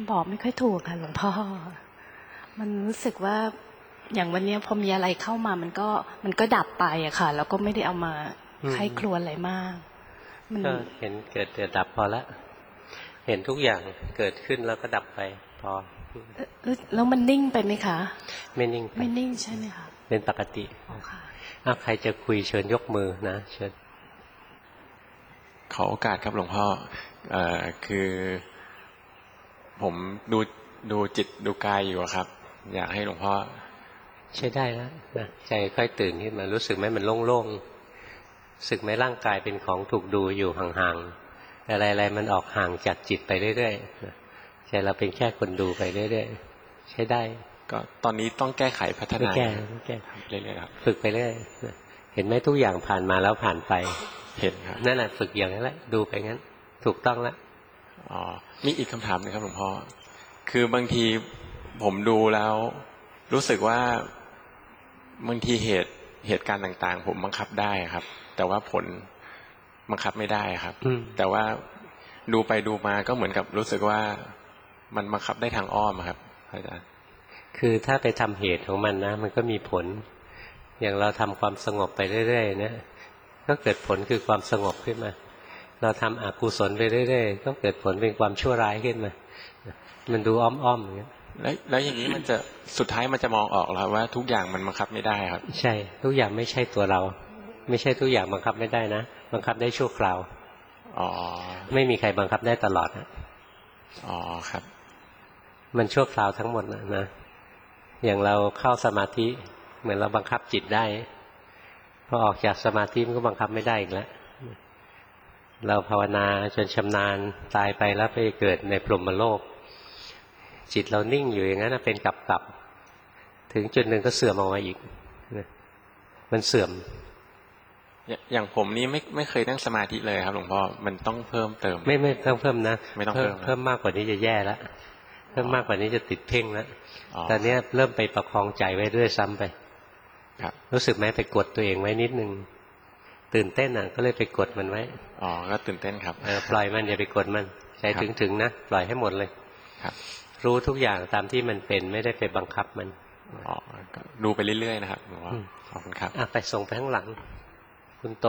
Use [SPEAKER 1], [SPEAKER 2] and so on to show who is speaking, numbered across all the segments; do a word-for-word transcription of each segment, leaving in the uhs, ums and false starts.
[SPEAKER 1] บอกไม่ค่อยถูกค่ะหลวงพ่อมันรู้สึกว่าอย่างวันนี้พอมีอะไรเข้ามามันก็มันก็ดับไปอะค่ะแล้วก็ไม่ได้เอามาใคร่ครวญอะไรมาก
[SPEAKER 2] ก็เห็นเกิดเกิดดับพอละเห็นทุกอย่างเกิดขึ้นแล้วก็ดับไปพอ
[SPEAKER 1] แล้วมันนิ่งไปไหมคะ
[SPEAKER 2] ไม่นิ่ง
[SPEAKER 1] ไม่นิ่งใช่ไหมคะ
[SPEAKER 2] เป็นปกติถ้าใครจะคุยเชิญยกมือนะเชิญ
[SPEAKER 3] ขอโอกาสครับหลวงพ่อเอ่อคือผมดูดูจิตดูกายอยู่ครับอยากให้หลวงพ่อ
[SPEAKER 2] ใช้ได้แล้วนะใจค่อยตื่นขึ้นมารู้สึกไหมมันโล่งๆสึกไหมร่างกายเป็นของถูกดูอยู่ห่างๆอะไรๆมันออกห่างจากจิตไปเรื่อยๆใจเราเป็นแค่คนดูไปเรื่อยๆใช้ได้
[SPEAKER 3] ก็ตอนนี้ต้องแก้ไขพัฒนา
[SPEAKER 2] แก้แก้
[SPEAKER 3] เรื่อยๆครับ
[SPEAKER 2] ฝึกไปเรื่อยเห็นไหมทุกอย่างผ่านมาแล้วผ่านไป
[SPEAKER 3] เห็นครับ
[SPEAKER 2] นั่นแหละฝึกอย่างนั้นแหละดูไปงั้นถูกต้องแล้ว
[SPEAKER 3] อ๋อมีอีกคำถามนึงครับหลวงพ่อคือบางทีผมดูแล้วรู้สึกว่าบางทีเหตุเหตุการณ์ต่างๆผมบังคับได้ครับแต่ว่าผลบังคับไม่ได้ครับแต่ว่าดูไปดูมาก็เหมือนกับรู้สึกว่ามันบังคับได้ทางอ้อมครับอาจารย์
[SPEAKER 2] คือถ้าไปทำเหตุของมันนะมันก็มีผลอย่างเราทำความสงบไปเรื่อยๆนะก็เกิดผลคือความสงบขึ้นมาเราทำอกุศลไปเรื่อยๆก็เกิดผลเป็นความชั่วร้ายขึ้นมามันดูอ้อมๆอย่างนี้
[SPEAKER 3] แล้วแล้วอย่างนี้มันจะสุดท้ายมันจะมองออกแล้วว่าทุกอย่างมันบังคับไม่ได้ครับ
[SPEAKER 2] ใช่ทุกอย่างไม่ใช่ตัวเราไม่ใช่ทุกอย่างบังคับไม่ได้นะบังคับได้ชั่วคราว
[SPEAKER 3] อ๋อ
[SPEAKER 2] ไม่มีใครบังคับได้ตลอดนะ
[SPEAKER 3] อ๋อครับ
[SPEAKER 2] มันชั่วคราวทั้งหมดนะนะอย่างเราเข้าสมาธิเหมือนเราบังคับจิตได้พอออกจากสมาธิมันก็บังคับไม่ได้อีกแล้วเราภาวนาจนชำนาญตายไปแล้วไปเกิดในพรหมโลกจิตเรานิ่งอยู่อย่างนั้นเป็นกลับๆถึงจุดหนึ่งก็เสื่อมออกมาอีกมันเสื่อม
[SPEAKER 3] อย่างผมนี่ไม่ไม่เคยนั่งสมาธิเลยครับหลวงพ่อมันต้องเพิ่มเติม
[SPEAKER 2] ไม่ไม่ต้องเพิ่มนะ
[SPEAKER 3] ไม่ต้องเพิ่ม
[SPEAKER 2] เพิ่มมากกว่านี้จะแย่แล้วเพิ่มมากกว่านี้จะติดเพ่งแล้วตอนนี้เริ่มไปประคองใจไว้ด้วยซ้ำไปรู้สึกไหมไปกดตัวเองไว้นิดนึงตื่นเต้นอ่ะก็เลยไปกดมันไว้
[SPEAKER 3] อ๋อก็ตื่นเต้นครับ
[SPEAKER 2] เออปล่อยมันอย่าไปกดมันใจถึงๆนะปล่อยให้หมดเลย
[SPEAKER 3] ครับ
[SPEAKER 2] รู้ทุกอย่างตามที่มันเป็นไม่ได้ไปบังคับมัน
[SPEAKER 3] อ๋อดูไปเรื่อยๆนะครับขอบคุณครับ
[SPEAKER 2] อ่ะไปส่งไปข้างหลังคุณโต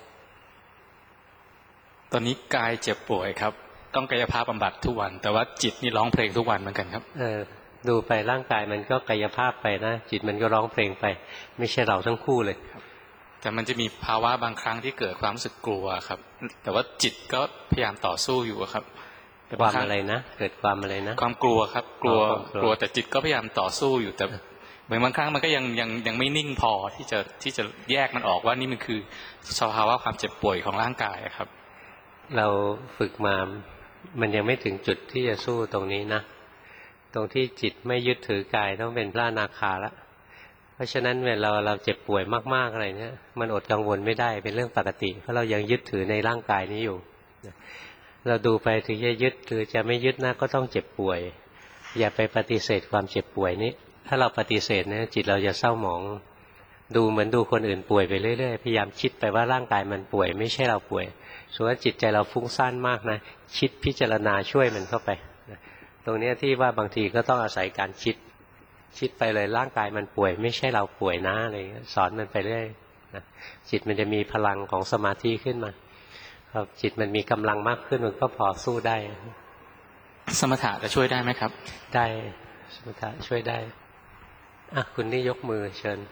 [SPEAKER 4] ตอนนี้กายเจ็บป่วยครับต้องกายภาพบำบัดทุกวันแต่ว่าจิตนี่ร้องเพลงทุกวันเหมือนกันครับ
[SPEAKER 2] เออดูไปร่างกายมันก็กายภาพไปนะจิตมันก็ร้องเพลงไปไม่ใช่เราทั้งคู่เลย
[SPEAKER 4] แต่มันจะมีภาวะบางครั้งที่เกิดความรู้สึกกลัวครับแต่ว่าจิตก็พยายามต่อสู้อยู่ครับ
[SPEAKER 2] ความอะไรนะเกิดความอะไรนะ
[SPEAKER 4] ความกลัวครับกลัวกลัวแต่จิตก็พยายามต่อสู้อยู่แต่เหมือนบางครั้งมันก็ยังยังยังไม่นิ่งพอที่จะที่จะแยกมันออกว่านี่มันคือสภาวะความเจ็บป่วยของร่างกายครับ
[SPEAKER 2] เราฝึกมามันยังไม่ถึงจุดที่จะสู้ตรงนี้นะตรงที่จิตไม่ยึดถือกายต้องเป็นพระอนาคาแล้วเพราะฉะนั้นเวลาเราเจ็บป่วยมากๆอะไรเนี่ยมันอดกังวลไม่ได้เป็นเรื่องปกติเพราะเรายังยึดถือในร่างกายนี้อยู่เราดูไปถึงจะยึดหรือจะไม่ยึดนะก็ต้องเจ็บป่วยอย่าไปปฏิเสธความเจ็บป่วยนี้ถ้าเราปฏิเสธเนี่ยจิตเราจะเศร้าหมองดูเหมือนดูคนอื่นป่วยไปเรื่อยๆพยายามคิดไปว่าร่างกายมันป่วยไม่ใช่เราป่วยส่วนจิตใจเราฟุ้งซ่านมากนะคิดพิจารณาช่วยมันเข้าไปตรงนี้ที่ว่าบางทีก็ต้องอาศัยการคิดคิดไปเลยร่างกายมันป่วยไม่ใช่เราป่วยนะอะไรสอนมันไปเรื่อยนะจิตมันจะมีพลังของสมาธิขึ้นมาพอจิตมันมีกำลังมากขึ้นมันก็พอสู้ได้
[SPEAKER 4] สมถะจะช่วยได้ไหมครับ
[SPEAKER 2] ได้สมถะช่วยได้อ่ะคุณนี่ยกมือเชิญ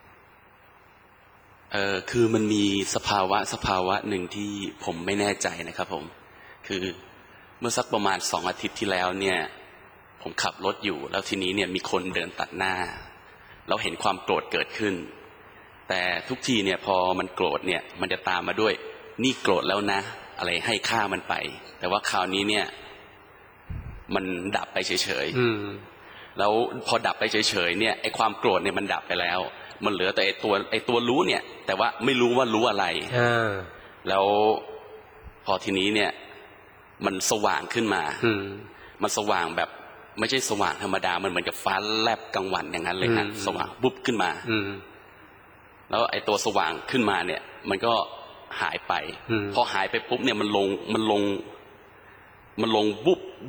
[SPEAKER 5] เออคือมันมีสภาวะสภาวะหนึ่งที่ผมไม่แน่ใจนะครับผมคือเมื่อสักประมาณสองอาทิตย์ที่แล้วเนี่ยผมขับรถอยู่แล้วทีนี้เนี่ยมีคนเดินตัดหน้าเราเห็นความโกรธเกิดขึ้นแต่ทุกทีเนี่ยพอมันโกรธเนี่ยมันจะตามมาด้วยนี่โกรธแล้วนะอะไรให้ค่ามันไปแต่ว่าคราวนี้เนี่ยมันดับไปเฉยๆแล้วพอดับไปเฉยๆเนี่ยไอ้ความโกรธเนี่ยมันดับไปแล้วมันเหลือแต่ไอ้ตัวไอ้ตัวรู้เนี่ยแต่ว่าไม่รู้ว่ารู้อะไรแล้วพอทีนี้เนี่ยมันสว่างขึ้นมามันสว่างแบบไม่ใช่สว่างธรรมดามันเหมือนกับฟ้าแลบกลางวันอย่างนั้นเลยฮะสว่างปุ๊บขึ้นมาแล้วไอ้ตัวสว่างขึ้นมาเนี่ยมันก็หายไปพอหายไปปุ๊บเนี่ยมันลงมันลงมันลงบุบ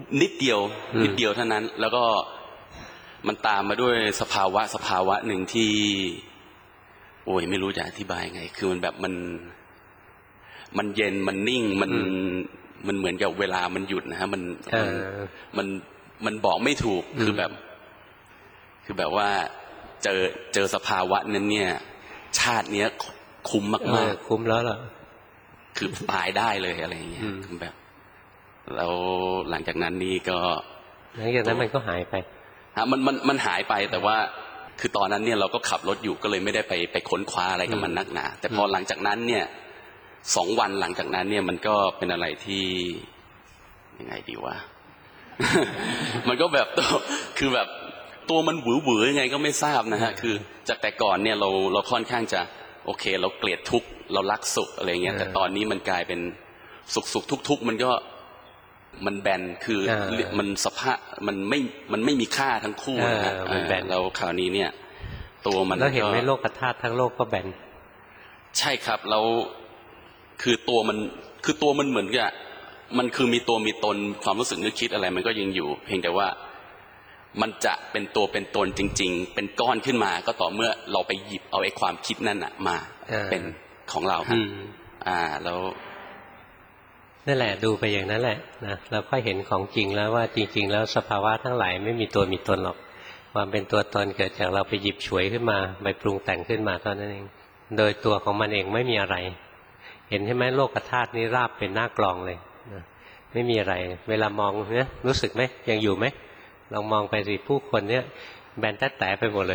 [SPEAKER 5] นิดเดียวนิดเดียวเท่านั้นแล้วก็มันตามมาด้วยสภาวะสภาวะหนึ่งที่โอ้ยไม่รู้จะอธิบายไงคือมันแบบมันมันเย็นมันนิ่งมันมันเหมือนกับเวลามันหยุดนะฮะมันมันมันบอกไม่ถูกคือแบบคือแบบว่าเจอเจอสภาวะนั้นเนี่ยชาติเนี้ยคุ้มมากๆ
[SPEAKER 2] คุ้มแล้วล่ะ
[SPEAKER 5] คือตายได้เลยอะไรอย่างเงี้ยคือแบบแล้วหลังจากนั้นนี่ก็
[SPEAKER 2] หลังจากนั้นมันก็หายไป
[SPEAKER 5] ฮะมันมันมันหายไปแต่ว่าคือตอนนั้นเนี่ยเราก็ขับรถอยู่ก็เลยไม่ได้ไปไปค้นคว้าอะไรกับมันนักหนาแต่พอหลังจากนั้นเนี่ยสองวันหลังจากนั้นเนี่ยมันก็เป็นอะไรที่ยังไงดีวะ มันก็แบบตัวคือแบบตัวมันหวือหวือยังไงก็ไม่ทราบนะฮะคือจากแต่ก่อนเนี่ยเราเราค่อนข้างจะโอเคเราเกลียดทุกข์เรารักสุขอะไรเงี้ยแต่ตอนนี้มันกลายเป็นสุขสุขทุกทุกมันก็มันแบนคือมันสภาพมันไม่มันไม่มีค่าทั้งคู่นะฮะแล้วคราวนี้เนี่ยตัวมัน
[SPEAKER 2] แล้วเห็นไหมโลกธาตุทั้งโลกก็แบน
[SPEAKER 5] ใช่ครับแล้วคือตัวมันคือตัวมันเหมือนกับมันคือมีตัวมีตนความรู้สึกนึกคิดอะไรมันก็ยังอยู่เพียงแต่ว่ามันจะเป็นตัวเป็นตนจริงๆเป็นก้อนขึ้นมาก็ต่อเมื่อเราไปหยิบเอาไอ้ความคิดนั่นน่ะมาเป็นของเราครับอ่าแล้ว
[SPEAKER 2] นั่นแหละดูไปอย่างนั้นแหละนะเราก็เห็นของจริงแล้วว่าจริงๆแล้วสภาวะทั้งหลายไม่มีตัวมีตนหรอกความเป็นตัวตนเกิดจากเราไปหยิบฉวยขึ้นมาไปปรุงแต่งขึ้นมาเท่านั้นเองโดยตัวของมันเองไม่มีอะไรเห็นใช่ไหมโลกธาตุนี้ราบเป็นหน้ากลองเลยนะไม่มีอะไรเวลามองเนี่ยรู้สึกไหมยังอยู่ไหมลองมองไปสิผู้คนเนี่ยแบนแต๊ะแต๋ไปหมดเลย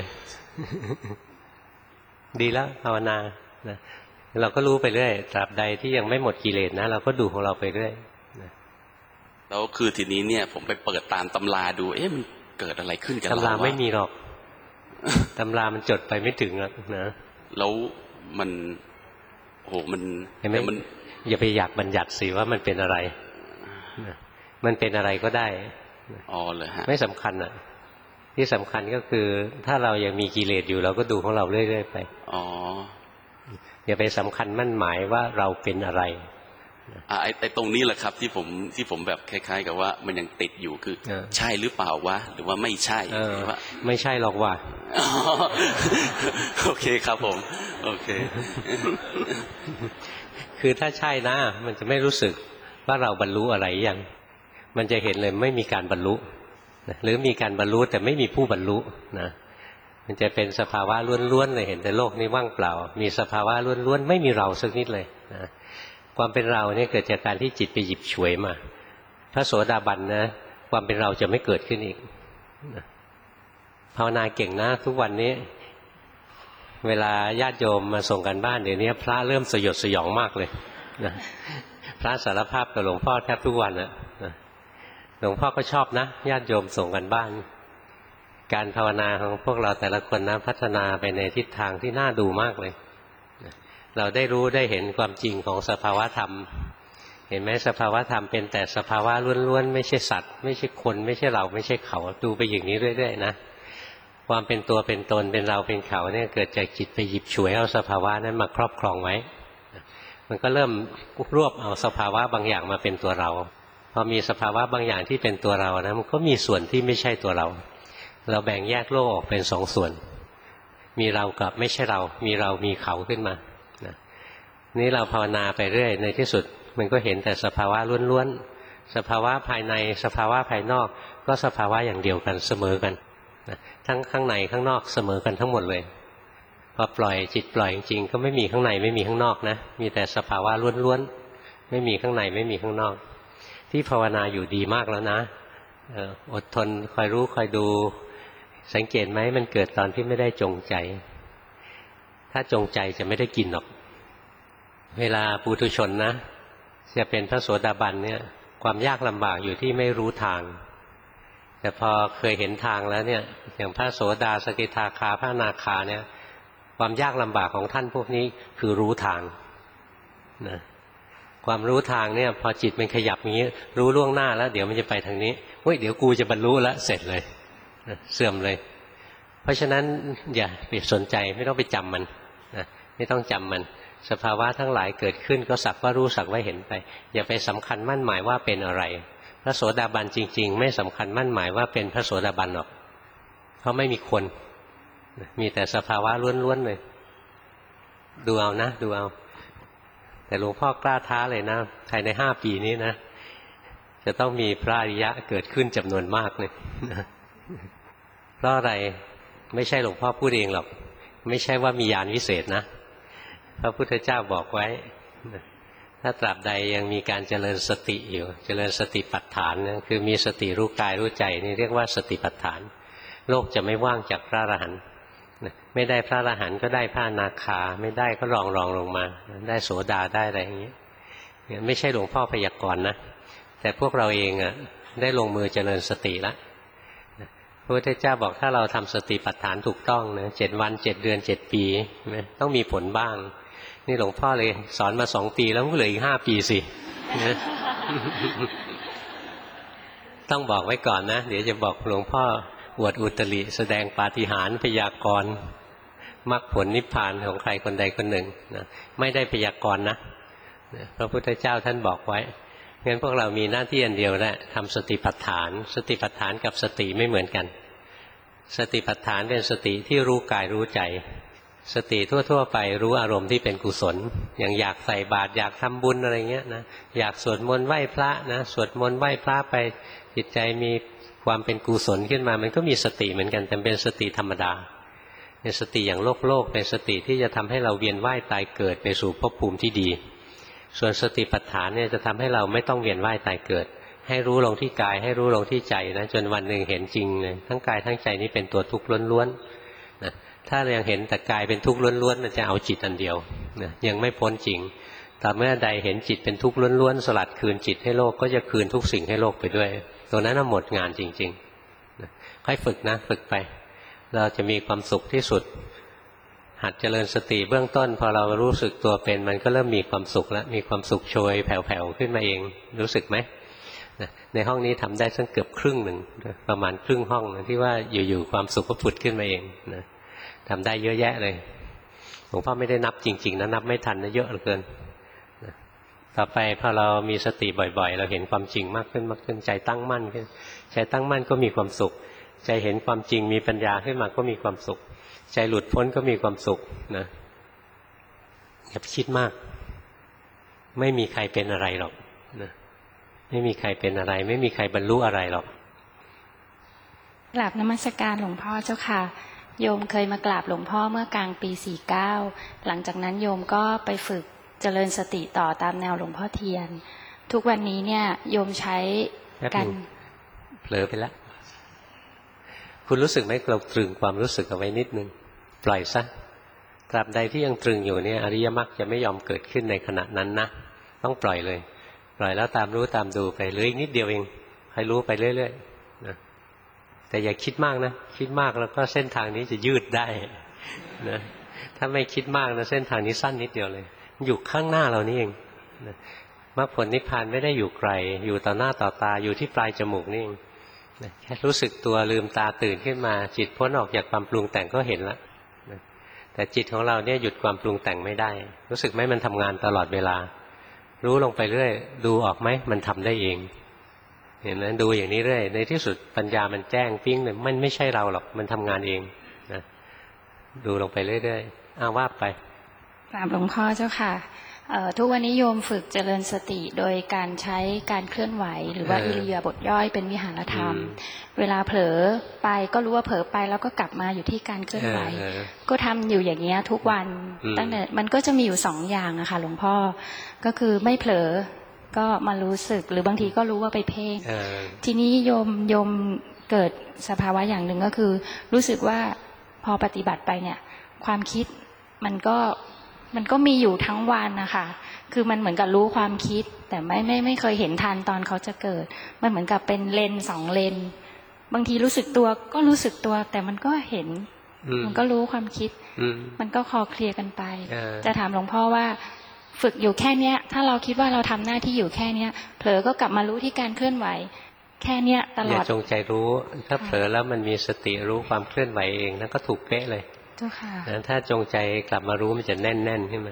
[SPEAKER 2] ดีแล้วภาวนานะเราก็รู้ไปเรื่อยตราบใดที่ยังไม่หมดกิเลสนะเราก็ดูของเราไปเรื่อยนะ
[SPEAKER 5] แล้วคือทีนี้เนี่ยผมไปเปิดตามตำราดูเอ๊ะมันเกิดอะไรขึ้นกับเรา
[SPEAKER 2] ตำราไม่มีหรอก ตำรามันจดไปไม่ถึงหรอกนะ
[SPEAKER 5] แล้วมันโอ้มัน
[SPEAKER 2] เห็นไหมมันอย่าไปอยากบัญญัติสิว่ามันเป็นอะไรมันเป็นอะไรก็ได้
[SPEAKER 5] อ๋อเลยฮะ
[SPEAKER 2] ไม่สำคัญอ่ะที่สำคัญก็คือถ้าเรายังมีกิเลสอยู่เราก็ดูของเราเรื่อยๆไป
[SPEAKER 5] อ๋อ
[SPEAKER 2] อย่าไปสำคัญมั่นหมายว่าเราเป็นอะไร
[SPEAKER 5] อ่าไอ้ไอ้ตรงนี้แหละครับที่ผมที่ผมแบบคล้ายๆกับว่ามันยังติดอยู่คือใช่หรือเปล่าวะหรือว่าไม่ใช่
[SPEAKER 2] ว่าไม่ใช่หรอกว่ะ
[SPEAKER 5] โอเคครับผมโอเค
[SPEAKER 2] คือถ้าใช่นะมันจะไม่รู้สึกว่าเราบรรลุอะไรยังมันจะเห็นเลยไม่มีการบรรลุหรือมีการบรรลุแต่ไม่มีผู้บรรลุนะมันจะเป็นสภาวะล้วนๆเลยเห็นแต่โลกนี้ว่างเปล่ามีสภาวะล้วนๆไม่มีเราสักนิดเลยนะความเป็นเราเนี่ยเกิดจากการที่จิตไปหยิบฉวยมาพระโสดาบันนะความเป็นเราจะไม่เกิดขึ้นอีกนะภาวนาเก่งนะทุกวันนี้เวลาญาติโยมมาส่งกันบ้านเดี๋ยวนี้พระเริ่มสยดสยองมากเลยนะพระสารภาพกับหลวงพ่อแทบทุกวันนะหลวงพ่อก็ชอบนะญาติโยมส่งกันบ้านการภาวนาของพวกเราแต่ละคนนะพัฒนาไปในทิศทางที่น่าดูมากเลยเราได้รู้ได้เห็นความจริงของสภาวะธรรมเห็นไหมสภาวะธรรมเป็นแต่สภาวะล้วนๆไม่ใช่สัตว์ไม่ใช่คนไม่ใช่เราไม่ใช่เขาดูไปอย่างนี้เรื่อยๆนะความเป็นตัวเป็นตนเป็นเราเป็นเขาเนี่ยเกิดจากจิตไปหยิบฉวยเอาสภาวะนั้นมาครอบครองไว้มันก็เริ่มรวบเอาสภาวะบางอย่างมาเป็นตัวเราพอมีสภาวะบางอย่างที่เป็นตัวเรานะมันก็มีส่วนที่ไม่ใช่ตัวเราเราแบ่งแยกโลกออกเป็นสองส่วนมีเรากับไม่ใช่เรามีเรามีเขาขึ้นมานะนี่เราภาวนาไปเรื่อยในที่สุดมันก็เห็นแต่สภาวะล้วนๆสภาวะภายในสภาวะภายนอกก็สภาวะอย่างเดียวกันเสมอกันนะทั้งข้างในข้างนอกเสมอกันทั้งหมดเลยพอปล่อยจิตปล่อยจริงๆก็ไม่มีข้างในไม่มีข้างนอกนะมีแต่สภาวะล้วนๆไม่มีข้างในไม่มีข้างนอกที่ภาวนาอยู่ดีมากแล้วนะอดทนคอยรู้คอยดูสังเกตไหมมันเกิดตอนที่ไม่ได้จงใจถ้าจงใจจะไม่ได้กินหรอกเวลาปุถุชนนะจะเป็นพระโสดาบันเนี่ยความยากลำบากอยู่ที่ไม่รู้ทางแต่พอเคยเห็นทางแล้วเนี่ยอย่างพระโสดาสกิทาคาพระอนาคาเนี่ยความยากลำบากของท่านพวกนี้คือรู้ทางนะความรู้ทางเนี่ยพอจิตมันขยับอย่างนี้รู้ล่วงหน้าแล้วเดี๋ยวมันจะไปทางนี้เฮ้ยเดี๋ยวกูจะบรรลุแล้วเสร็จเลยนะเสื่อมเลยเพราะฉะนั้นอย่าไปสนใจไม่ต้องไปจำมันนะไม่ต้องจำมันสภาวะทั้งหลายเกิดขึ้นก็สักว่ารู้สักว่าเห็นไปอย่าไปสำคัญมั่นหมายว่าเป็นอะไรพระโสดาบันจริงๆไม่สำคัญมั่นหมายว่าเป็นพระโสดาบันหรอกเพราะไม่มีคนมีแต่สภาวะล้วนๆเลยดูเอานะดูเอาแต่หลวงพ่อกล้าท้าเลยนะภายในห้าปีนี้นะจะต้องมีพระอริยะเกิดขึ้นจำนวนมากเลยเพราะอะไรไม่ใช่หลวงพ่อพูดเองหรอกไม่ใช่ว่ามีญาณวิเศษนะพระพุทธเจ้าบอกไว้ถ้าตราบใดยังมีการเจริญสติอยู่เจริญสติปัฏฐานนะคือมีสติรู้กายรู้ใจนี่เรียกว่าสติปัฏฐานโลกจะไม่ว่างจากพระอรหันต์ไม่ได้พระอรหันต์ก็ได้พระอนาคาไม่ได้ก็รองรองลงมาได้โสดาได้อะไรอย่างเงี้ยไม่ใช่หลวงพ่อพยากรณ์นะแต่พวกเราเองอ่ะได้ลงมือเจริญสติแล้วพระพุทธเจ้าบอกถ้าเราทำสติปัฏฐานถูกต้องนะเจ็ดวันเจ็ดเดือนเจ็ดปีต้องมีผลบ้างนี่หลวงพ่อเลยสอนมาสองปีแล้วก็เหลืออีกห้าปีสิ ต้องบอกไว้ก่อนนะเดี๋ยวจะบอกหลวงพ่ออวดอุตริแสดงปาฏิหาริย์พยากรณ์มรรคผลนิพพานของใครคนใดคนหนึ่งนะไม่ได้พยากรณ์นะพระพุทธเจ้าท่านบอกไว้งั้นพวกเรามีหน้าที่อันเดียวแหละทำสติปัฏฐานสติปัฏฐานกับสติไม่เหมือนกันสติปัฏฐานเป็นสติที่รู้กายรู้ใจสติทั่วๆไปรู้อารมณ์ที่เป็นกุศลอย่างอยากใส่บาตรอยากทำบุญอะไรเงี้ยนะอยากสวดมนต์ไหว้พระนะสวดมนต์ไหว้พระไปจิตใจมีความเป็นกุศลขึ้นมามันก็มีสติเหมือนกันแต่เป็นสติธรรมดาเป็นสติอย่างโลกโลกเป็นสติที่จะทำให้เราเวียนว่ายตายเกิดไปสู่ภพภูมิที่ดีส่วนสติปัฏฐานเนี่ยจะทำให้เราไม่ต้องเวียนว่ายตายเกิดให้รู้ลงที่กายให้รู้ลงที่ใจนะจนวันหนึ่งเห็นจริงเลยทั้งกายทั้งใจนี้เป็นตัวทุกข์ล้วนๆนะถ้ายังเห็นแต่กายเป็นทุกข์ล้วนๆมันจะเอาจิตอันเดียวนะยังไม่พ้นจริงแต่เมื่อใดเห็นจิตเป็นทุกข์ล้วนๆสลัดคืนจิตให้โลกก็จะคืนทุกสิ่งให้โลกไปด้วยตัวนั้นหมดงานจริงๆนะค่อยฝึกนะฝึกไปเราจะมีความสุขที่สุดหัดเจริญสติเบื้องต้นพอเรารู้สึกตัวเป็นมันก็เริ่มมีความสุขแล้วมีความสุขโชยแผ่วๆขึ้นมาเองรู้สึกไหมในห้องนี้ทำได้สักเกือบครึ่งหนึ่งประมาณครึ่งห้องนะที่ว่าอยู่ๆความสุขก็ผุดขึ้นมาเองนะทำได้เยอะแยะเลยหลวงพ่อไม่ได้นับจริงๆนะนับไม่ทันนะเยอะเหลือเกินนะต่อไปพอเรามีสติบ่อยๆเราเห็นความจริงมากขึ้นมากขึ้นใจตั้งมั่นขึ้นใจตั้งมั่นก็มีความสุขใจเห็นความจริงมีปัญญาขึ้นมาก็มีความสุขใจหลุดพ้นก็มีความสุขนะอย่าไปคิดมากไม่มีใครเป็นอะไรหรอกนะไม่มีใครเป็นอะไรไม่มีใครบรรลุอะไรหรอก
[SPEAKER 1] กราบนมัสการหลวงพ่อเจ้าค่ะโยมเคยมากราบหลวงพ่อเมื่อกลางปีสี่เก้าหลังจากนั้นโยมก็ไปฝึกเจริญสติต่อตามแนวหลวงพ่อเทียนทุกวันนี้เนี่ยโยมใช้กัน
[SPEAKER 2] เผลอไปแล้วคุณรู้สึกไหมเราตรึงความรู้สึกเอาไว้นิดนึงปล่อยซะตราบใดที่ยังตรึงอยู่เนี่ยอริยมรรคจะไม่ยอมเกิดขึ้นในขณะนั้นนะต้องปล่อยเลยปล่อยแล้วตามรู้ตามดูไปเหลืออีกนิดเดียวเองให้รู้ไปเรื่อยๆนะแต่อย่าคิดมากนะคิดมากแล้วก็เส้นทางนี้จะยืดได้นะถ้าไม่คิดมากนะเส้นทางนี้สั้นนิดเดียวเลยอยู่ข้างหน้าเรานี่เองนะมรรคผลนิพพานไม่ได้อยู่ไกลอยู่ต่อหน้าต่อตาอยู่ที่ปลายจมูกนี่เองแค่รู้สึกตัวลืมตาตื่นขึ้นมาจิตพ้นออกจากความปรุงแต่งก็เห็นแล้วแต่จิตของเราเนี่ยหยุดความปรุงแต่งไม่ได้รู้สึกไหมมันทำงานตลอดเวลารู้ลงไปเรื่อยดูออกไหมมันทำได้เองเห็นไหมดูอย่างนี้เรื่อยในที่สุดปัญญามันแจ้งปิ้งเลยมันไม่ใช่เราหรอกมันทำงานเองนะดูลงไปเรื่อยๆอ้าวว่าไป
[SPEAKER 1] กราบหลวงพ่อเจ้าค่ะทุกวันนี้โยมฝึกเจริญสติโดยการใช้การเคลื่อนไหวหรือว่าอิริยาบถย่อยเป็นวิหารธรรมเวลาเผลอไปก็รู้ว่าเผลอไปแล้วก็กลับมาอยู่ที่การเคลื่อนไหวก็ทำอยู่อย่างเงี้ยทุกวันตั้งแต่มันก็จะมีอยู่สองอย่างอะค่ะหลวงพ่อก็คือไม่เผลอก็มารู้สึกหรือบางทีก็รู้ว่าไปเพ่งทีนี้โยมโยมเกิดสภาวะอย่างหนึ่งก็คือรู้สึกว่าพอปฏิบัติไปเนี่ยความคิดมันก็มันก็มีอยู่ทั้งวันนะคะคือมันเหมือนกับรู้ความคิดแต่ไม่ไม่ไม่เคยเห็นทันตอนเขาจะเกิดมันเหมือนกับเป็นเลนสองเลนบางทีรู้สึกตัวก็รู้สึกตัวแต่มันก็เห็นมันก็รู้ความคิดมันก็คอเคลียร์กันไปจะถามหลวงพ่อว่าฝึกอยู่แค่เนี้ยถ้าเราคิดว่าเราทำหน้าที่อยู่แค่เนี้ยเผลอก็กลับมารู้ที่การเคลื่อนไหวแค่เนี้ยตลอด
[SPEAKER 2] อย่าจงใจรู้ถ้าเผลอแล้วมันมีสติรู้ความเคลื่อนไหวเองนั่นก็ถูกเป๊ะเลยถ้าจงใจกลับมารู้มันจะแน่นๆขึ้นมา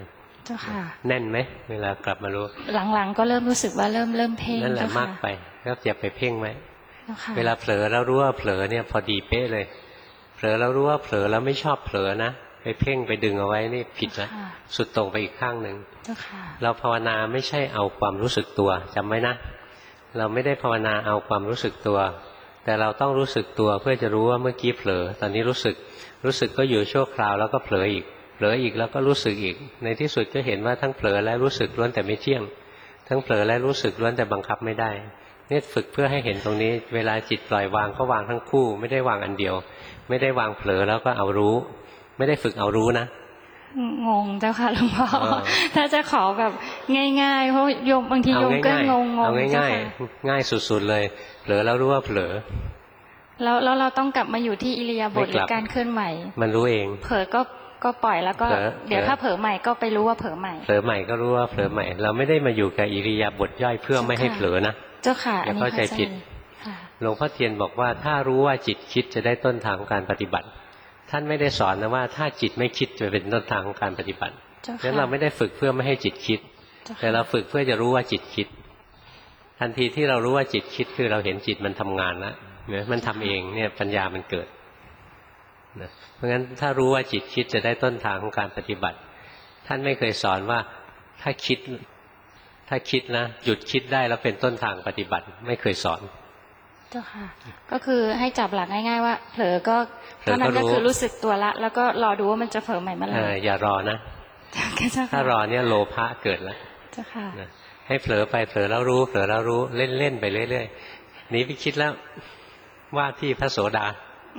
[SPEAKER 1] เจ้าค่ะ
[SPEAKER 2] แน่นไหมเวลากลับมารู้
[SPEAKER 1] หลังๆก็เริ่มรู้สึกว่าเริ่มเริ่มเพ่ง
[SPEAKER 2] นั่นแหละมากไปก็อย่าไปเพ่งไว้เวลาเผลอแล้วรู้ว่าเผลอเนี่ยพอดีเป๊ะเลยเผลอแล้วรู้ว่าเผลอแล้วไม่ชอบเผลอนะไปเพ่งไปดึงเอาไว้นี่ผิดนะสุดตรงไปอีกข้างหนึ่งเราภาวนาไม่ใช่เอาความรู้สึกตัวจำไว้นะเราไม่ได้ภาวนาเอาความรู้สึกตัวแต่เราต้องรู้สึกตัวเพื่อจะรู้ว่าเมื่อกี้เผลอตอนนี้รู้สึกรู้สึกก็อยู่ชั่วคราวแล้วก็เผลออีกเผลออีกแล้วก็รู้สึกอีกในที่สุดก็เห็นว่าทั้งเผลอและรู้สึกล้วนแต่ไม่เที่ยงทั้งเผลอและรู้สึกล้วนแต่บังคับไม่ได้เนี่ยฝึกเพื่อให้เห็นตรงนี้เวลาจิตปล่อยวางก็วางทั้งคู่ไม่ได้วางอันเดียวไม่ได้วางเผลอแล้วก็เอารู้ไม่ได้ฝึกเอารู้นะ
[SPEAKER 1] งงเจ้าค่ะหลวงพ่อถ้าจะขอแบบง่ายๆเพราะโยมบางทีโยมก็งงง
[SPEAKER 2] เอาง่ายๆง่ายสุดๆเลยเผลอแล้วรู้ว่าเผลอ
[SPEAKER 1] แล้วแล้วเราต้องกลับมาอยู่ที่อิริยาบถหรือการเคลื่อนไหว
[SPEAKER 2] มันรู้เอง
[SPEAKER 1] เผลอก็ก็ปล่อยแล้วก็เดี๋ยวถ้าเผลอใหม่ก็ไปรู้ว่าเผลอใหม่
[SPEAKER 2] เผลอใหม่ก็รู้ว่าเผลอใหม่เราไม่ได้มาอยู่กับอิริยาบถย่อยเพื่อไม่ให้เผลอนะ
[SPEAKER 1] เจ้าค่ะ
[SPEAKER 2] อย่าเข้าใจผิดหลวงพ่อเทียนบอกว่าถ้ารู้ว่าจิตคิดจะได้ต้นทางของการปฏิบัติท่านไม่ได้สอนนะว่าถ้าจิตไม่คิดจะเป็นต้นทางของการปฏิบัติเพราะฉะนั้นเราไม่ได้ฝึกเพื่อไม่ให้จิตคิดแต่เราฝึกเพื่อจะรู้ว่าจิตคิดทันทีที่เรารู้ว่าจิตคิดคือเราเห็นจิตมันทำงานแล้วเนี่ยมันทำเองเนี่ยปัญญามันเกิดนะเพราะงั้นถ้ารู้ว่าจิตคิดจะได้ต้นทางของการปฏิบัติท่านไม่เคยสอนว่าถ้าคิดถ้าคิดนะหยุดคิดได้แล้วเป็นต้นทางปฏิบัติไม่เคยสอน
[SPEAKER 1] เจ้าค่ะก็คือให้จับหลักง่ายๆว่าเผลอก็เท่านั้นก็คือรู้สึกตัวละแล้วก็รอดูว่ามันจะเผลอใหม่เมื่อไหร่
[SPEAKER 2] อย่ารอนะถ้ารอเนี่ยโลภะเกิดแล้ว
[SPEAKER 1] เจ้าค่ะ
[SPEAKER 2] ให้เผลอไปเผลอแล้วรู้เผลอแล้วรู้เล่นเล่นไปเรื่อยๆหนีไปคิดแล้วว่าที่พระโสดา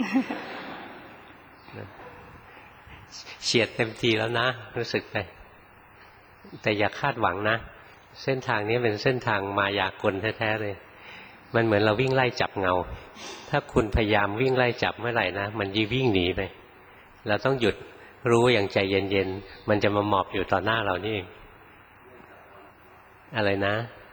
[SPEAKER 2] เฉียดเต็มทีแล้วนะรู้สึกไปแต่อย่าคาดหวังนะเส้นทางนี้เป็นเส้นทางมายากลแท้ๆเลยมันเหมือนเราวิ่งไล่จับเงาถ้าคุณพยายามวิ่งไล่จับเมื่อไหร่นะมันยิ่งวิ่งหนีไปเราต้องหยุดรู้อย่างใจเย็นๆมันจะมาหมอบอยู่ต่อหน้าเรานี่เองอะไรนะ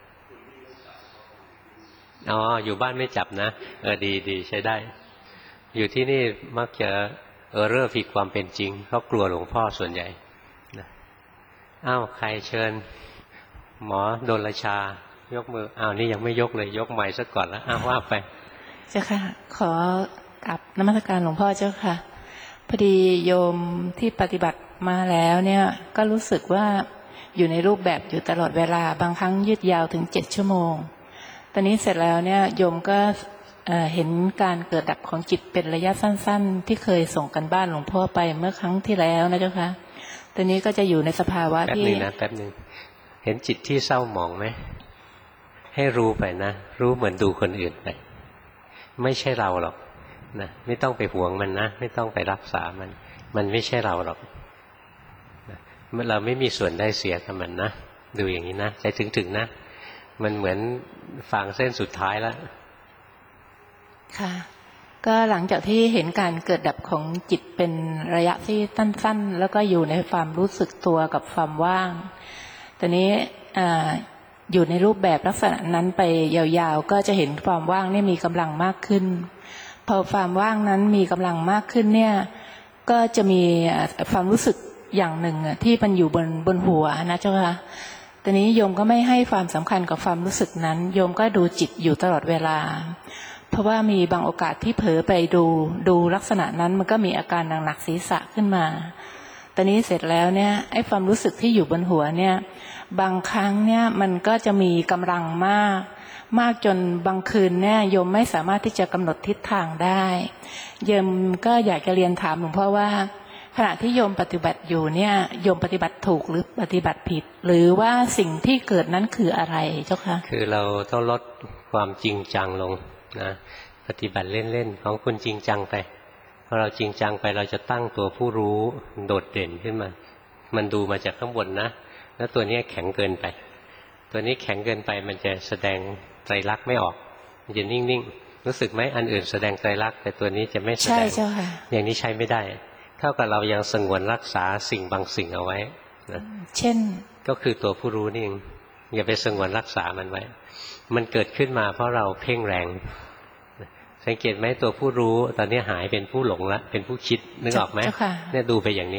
[SPEAKER 2] อ๋ออยู่บ้านไม่จับนะเออดีดีใช้ได้อยู่ที่นี่มักจะเออเร่อผิดความเป็นจริงเพราะกลัวหลวงพ่อส่วนใหญ่นะอ้าวใครเชิญหมอดลชายกมืออ้าวนี่ยังไม่ยกเลยยกใหม่ซะก่อนแล้วอ้าวว่าไป
[SPEAKER 6] เจ้าค่ะขอกราบนมัสการหลวงพ่อเจ้าค่ะพอดีโยมที่ปฏิบัติมาแล้วเนี่ยก็รู้สึกว่าอยู่ในรูปแบบอยู่ตลอดเวลาบางครั้งยืดยาวถึงเจ็ดชั่วโมงตอนนี้เสร็จแล้วเนี่ยโยมก็เห็นการเกิดดับของจิตเป็นระยะสั้นๆที่เคยส่งกันบ้านหลวงพ่อไปเมื่อครั้งที่แล้วนะเจ้าค่ะตอนนี้ก็จะอยู่ในสภาวะที่
[SPEAKER 2] แป๊บนึงนะแป๊บนึงเห็นจิตที่เศร้าหมองไหมให้รู้ไปนะรู้เหมือนดูคนอื่นไปไม่ใช่เราหรอกนะไม่ต้องไปหวงมันนะไม่ต้องไปรักษามันมันไม่ใช่เราหรอกนะเราไม่มีส่วนได้เสียกับมันนะดูอย่างนี้นะใจถึงๆนะมันเหมือนฟางเส้นสุดท้ายแล้ว
[SPEAKER 6] ค่ะก็หลังจากที่เห็นการเกิดดับของจิตเป็นระยะที่สั้นๆแล้วก็อยู่ในความรู้สึกตัวกับความว่างตอนนี้อ่าอยู่ในรูปแบบลักษณะนั้นไปยาวๆก็จะเห็นความว่างนี่มีกำลังมากขึ้นพอความว่างนั้นมีกำลังมากขึ้นเนี่ยก็จะมีความรู้สึกอย่างหนึ่งที่มันอยู่บนบนหัวนะเจ้าค่ะตอนนี้โยมก็ไม่ให้ความสำคัญกับความรู้สึกนั้นโยมก็ดูจิตอยู่ตลอดเวลาเพราะว่ามีบางโอกาสที่เผลอไปดูดูลักษณะนั้นมันก็มีอาการหนักๆศีรษะขึ้นมาตอนนี้เสร็จแล้วเนี่ยไอ้ความรู้สึกที่อยู่บนหัวเนี่ยบางครั้งเนี่ยมันก็จะมีกำลังมากมากจนบางคืนเนี่ยโยมไม่สามารถที่จะกำหนดทิศทางได้โยมก็อยากจะเรียนถามหลวงพ่อว่าขณะที่โยมปฏิบัติอยู่เนี่ยโยมปฏิบัติถูกหรือปฏิบัติผิดหรือว่าสิ่งที่เกิดนั้นคืออะไรเจ้าคะ
[SPEAKER 2] คือเราต้องลดความจริงจังลงนะปฏิบัติเล่นๆของคุณจริงจังไปพอเราจริงจังไปเราจะตั้งตัวผู้รู้โดดเด่นขึ้นมามันดูมาจากข้างบนนะแล้วตัวนี้แข็งเกินไปตัวนี้แข็งเกินไปมันจะแสดงไตรลักษณ์ไม่ออกมันจะนิ่งๆรู้สึกไหมอันอื่นแสดงไตรลักษณ์แต่ตัวนี้จะไม่แสดงใช่
[SPEAKER 6] เจ้าค่ะ
[SPEAKER 2] อย่างนี้ใช้ไม่ได้เท่ากับเรายังสงวนรักษาสิ่งบางสิ่งเอาไว้นะ
[SPEAKER 6] เช่น
[SPEAKER 2] ก็คือตัวผู้รู้นี่เองอย่าไปสงวนรักษามันไว้มันเกิดขึ้นมาเพราะเราเพ่งแรงสังเกตไหมตัวผู้รู้ตอนนี้หายเป็นผู้หลงละเป็นผู้คิดนึกออกไหมเนี่ยดูไปอย่างนี้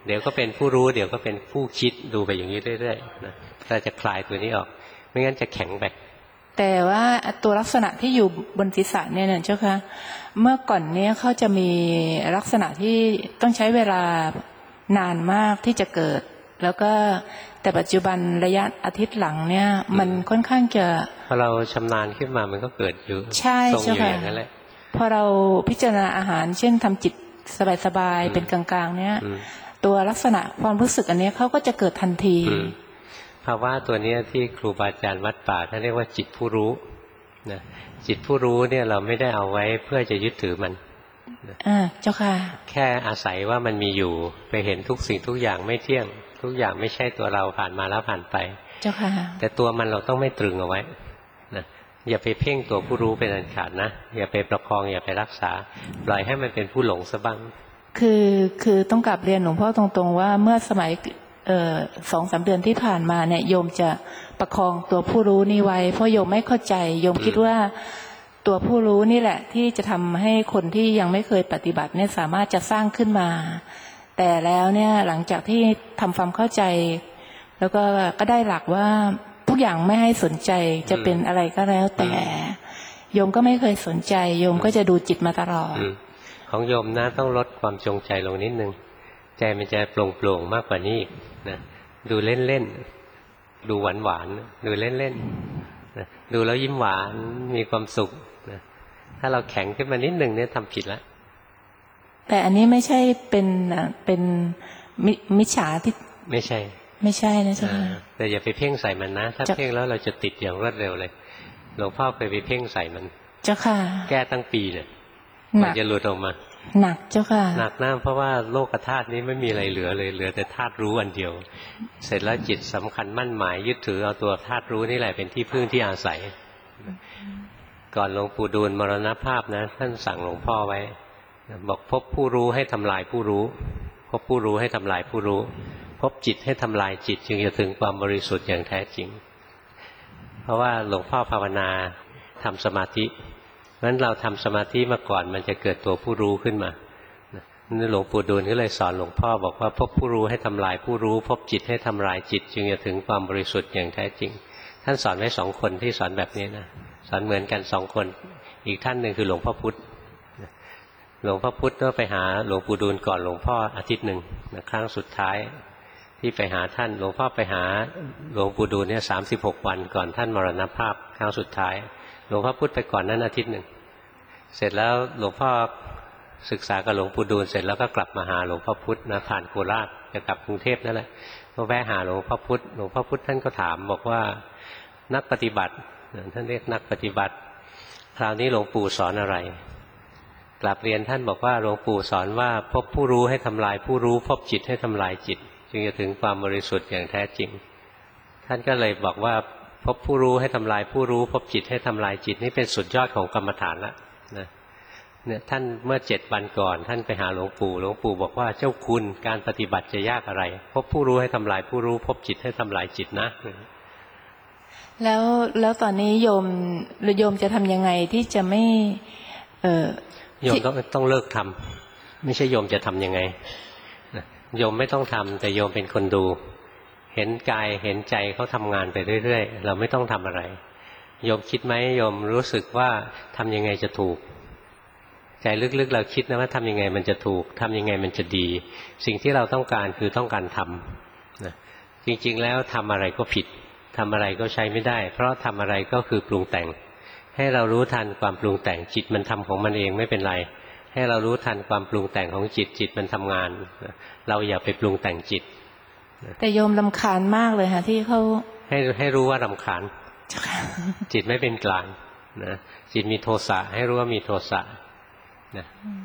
[SPEAKER 2] เดี๋ยวก็เป็นผู้รู้เดี๋ยวก็เป็นผู้คิดดูไปอย่างนี้เรื่อยๆนะเราจะคลายตัวนี้ออกไม่งั้นจะแข็งไป
[SPEAKER 6] แต่ว่าตัวลักษณะที่อยู่บนศีรษะเนี่ยนะเจ้าค่ะเมื่อก่อนเนี้ยเขาจะมีลักษณะที่ต้องใช้เวลานานมากที่จะเกิดแล้วก็แต่ปัจจุบันระยะอาทิตย์หลังเนี่ยมันค่อนข้างจะ
[SPEAKER 2] พอเราชำนาญขึ้นมามันก็เกิดอยู่
[SPEAKER 6] ใช่
[SPEAKER 2] ทรงอยู่อย่างนั้นแหละ
[SPEAKER 6] พอเราพิจารณาอาหารเช่นทำจิตสบายๆเป็นกลางๆเนี่ยตัวลักษณะความรู้สึกอันนี้เขาก็จะเกิดทันที
[SPEAKER 2] ภาวะตัวนี้ที่ครูบาอาจารย์วัดป่าท่านเรียกว่าจิตผู้รู้นะจิตผู้รู้เนี่ยเราไม่ได้เอาไว้เพื่อจะยึดถือมัน
[SPEAKER 6] อ่าเจ้าค่ะ
[SPEAKER 2] แค่อาศัยว่ามันมีอยู่ไปเห็นทุกสิ่งทุกอย่างไม่เที่ยงทุกอย่างไม่ใช่ตัวเราผ่านมาแล้วผ่านไป
[SPEAKER 6] เจ้าค่ะ
[SPEAKER 2] แต่ตัวมันเราต้องไม่ตรึงเอาไว้นะอย่าไปเพ่งตัวผู้รู้เป็นอันขาดนะอย่าไปประคองอย่าไปรักษาปล่อยให้มันเป็นผู้หลงซะบ้าง
[SPEAKER 6] คือคือต้องกลับเรียนหลวงพ่อตรงๆว่าเมื่อสมัยเอ่อสองสามเดือนที่ผ่านมาเนี่ยโยมจะประคองตัวผู้รู้นี่ไว้เพราะโยมไม่เข้าใจโยมคิดว่าตัวผู้รู้นี่แหละที่จะทำให้คนที่ยังไม่เคยปฏิบัติเนี่ยสามารถจะสร้างขึ้นมาแต่แล้วเนี่ยหลังจากที่ทำความเข้าใจแล้วก็ก็ได้หลักว่าทุกอย่างไม่ให้สนใจจะเป็นอะไรก็แล้วแต่โยมก็ไม่เคยสนใจโยมก็จะดูจิตมาตลอด
[SPEAKER 2] ของโยมนะต้องลดความจงใจลงนิดนึงใจมันจะโปร่งๆมากกว่านี้อีกนะดูเล่นๆดูหวานๆดูเล่นๆนะดูแล้วยิ้มหวานมีความสุขนะถ้าเราแข็งขึ้นมานิดนึงเนี่ยทำผิดแล้ว
[SPEAKER 6] แต่อันนี้ไม่ใช่เป็นเป็นมิจฉาที่
[SPEAKER 2] ไม่ใช่
[SPEAKER 6] ไม่ใช่นะเจ้าค่ะ
[SPEAKER 2] แต่อย่าไปเพ่งใส่มันนะถ้าเพ่งแล้วเราจะติดอย่างรวดเร็วเลยหลวงพ่อเคยไปเพ่งใส่มัน
[SPEAKER 6] เจ้าค่ะ
[SPEAKER 2] แก้ตั้งปีเนี่ยมันจะหลุดออกมา
[SPEAKER 6] หนักเจ้าค่ะ
[SPEAKER 2] หนักนะเพราะว่าโลกธาตุนี้ไม่มีอะไรเหลือเลยเหลือแต่ธาตุรู้อันเดียวเสร็จแล้วจิตสำคัญมั่นหมายยึดถือเอาตัวธาตุรู้นี่แหละเป็นที่พึ่งที่อาศัยก่อนหลวงปู่ดูลมรณภาพนะท่านสั่งหลวงพ่อไว้บอกพบผู้รู้ให้ทำลายผู้รู้พบผู้รู้ให้ทำลายผู้รู้พบจิตให้ทำลายจิตจึงจะถึงความบริสุทธิ์อย่างแท้จริงเพราะว่าหลวงพ่อภาวนาทำสมาธิงั้นเราทำสมาธิมาก่อนมันจะเกิดตัวผู้รู้ขึ้นมานี่หลวงปู่ดูลก็เลยสอนหลวงพ่อบอกว่าพบผู้รู้ให้ทำลายผู้รู้พบจิตให้ทำลายจิตจึงจะถึงความบริสุทธิ์อย่างแท้จริงท่านสอนไว้สองคนที่สอนแบบนี้นะสอนเหมือนกันสองคนอีกท่านหนึ่งคือหลวงพ่อพุธหลวงพ่อพุธก็ไปหาหลวงปู่ดูลก่อนหลวงพ่ออาทิตย์หนึ่งนะครั้งสุดท้ายที่ไปหาท่านหลวงพ่อไปหาหลวงปู่ดูลเนี่ยสามสิบหกวันก่อนท่านมรณภาพครั้งสุดท้ายหลวงพ่อพุธไปก่อนนั้นอาทิตย์หนึ่งเสร็จแล้วหลวงพ่อศึกษากับหลวงปู่ดูลเสร็จแล้วก็กลับมาหาหลวงพ่อพุธนะผ่านโคราชจะกลับกรุงเทพนั่นแหละก็แวะหาหลวงพ่อพุธหลวงพ่อพุธท่านก็ถามบอกว่านักปฏิบัติท่านเรียกนักปฏิบัติคราวนี้หลวงปู่สอนอะไรกลับเรียนท่านบอกว่าหลวงปู่สอนว่าพบผู้รู้ให้ทำลายผู้รู้พบจิตให้ทำลายจิตจึงจะถึงความบริสุทธิ์อย่างแท้จริงท่านก็เลยบอกว่าพบผู้รู้ให้ทำลายผู้รู้พบจิตให้ทำลายจิตนี่เป็นสุดยอดของกรรมฐานแล้วนะเนี่ยท่านเมื่อเจ็ดวันก่อนท่านไปหาหลวงปู่หลวงปู่บอกว่าเจ้าคุณการปฏิบัติจะยากอะไรพบผู้รู้ให้ทำลายผู้รู้พบจิตให้ทำลายจิตนะ
[SPEAKER 6] แล้วแล้วตอนนี้โยมโยมจะทำยังไงที่จะไม่เออ
[SPEAKER 2] โยมต้องต้องเลิกทำไม่ใช่โยมจะทำยังไงโยมไม่ต้องทำแต่โยมเป็นคนดูเห็นกายเห็นใจเขาทำงานไปเรื่อยๆเราไม่ต้องทำอะไรโยมคิดไหมโยมรู้สึกว่าทำยังไงจะถูกใจลึกๆเราคิดนะว่าทำยังไงมันจะถูกทำยังไงมันจะดีสิ่งที่เราต้องการคือต้องการทำนะจริงๆแล้วทำอะไรก็ผิดทำอะไรก็ใช้ไม่ได้เพราะทำอะไรก็คือปรุงแต่งให้เรารู้ทันความปรุงแต่งจิตมันทำของมันเองไม่เป็นไรให้เรารู้ทันความปรุงแต่งของจิตจิตมันทำงานเราอย่าไปปรุงแต่งจิต
[SPEAKER 6] แต่โยมรำคาญมากเลยค่ะที่เขา
[SPEAKER 2] ให้ให้รู้ว่ารำคาญจิตไม่เป็นกลางนะจิตมีโทสะให้รู้ว่ามีโทสะนะ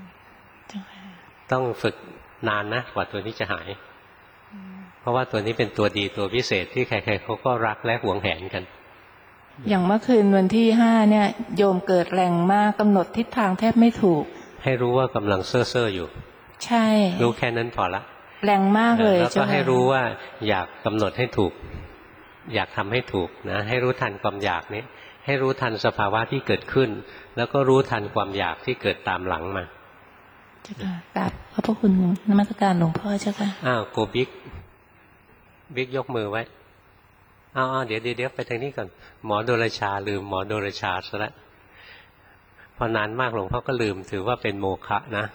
[SPEAKER 2] ต้องฝึกนานนะกว่าตัวนี้จะหายเพราะว่าตัวนี้เป็นตัวดีตัวพิเศษที่ใครๆเขาก็รักและหวงแหนกัน
[SPEAKER 6] อย่างเมื่อคืนวันที่ห้าเนี่ยโยมเกิดแรงมากกำหนดทิศทางแทบไม่ถูก
[SPEAKER 2] ให้รู้ว่ากำลังเซ่อเซ่ออยู่
[SPEAKER 6] ใช่
[SPEAKER 2] รู้แค่นั้นพอละ
[SPEAKER 6] แรงมากเลย
[SPEAKER 2] แล้วก็ให้รู้ว่าอยากกำหนดให้ถูกอยากทำให้ถูกนะให้รู้ทันความอยากนี้ให้รู้ทันสภาวะที่เกิดขึ้นแล้วก็รู้ทันความอยากที่เกิดตามหลังมา
[SPEAKER 6] เจ้าค่ะกราบขอบพระคุณนมัสการหลวงพ่อเจ้าค่ะ
[SPEAKER 2] อ้าวโกบิ๊กบิ๊กยกมือไว้อ้าวเดี๋ยวเดี๋ยวไปทางนี้ก่อนหมอโดรชาลืมหมอโดรชาซะแล้วพอนานมากหลวงพ่อก็ลืมถือว่าเป็นโมฆะนะ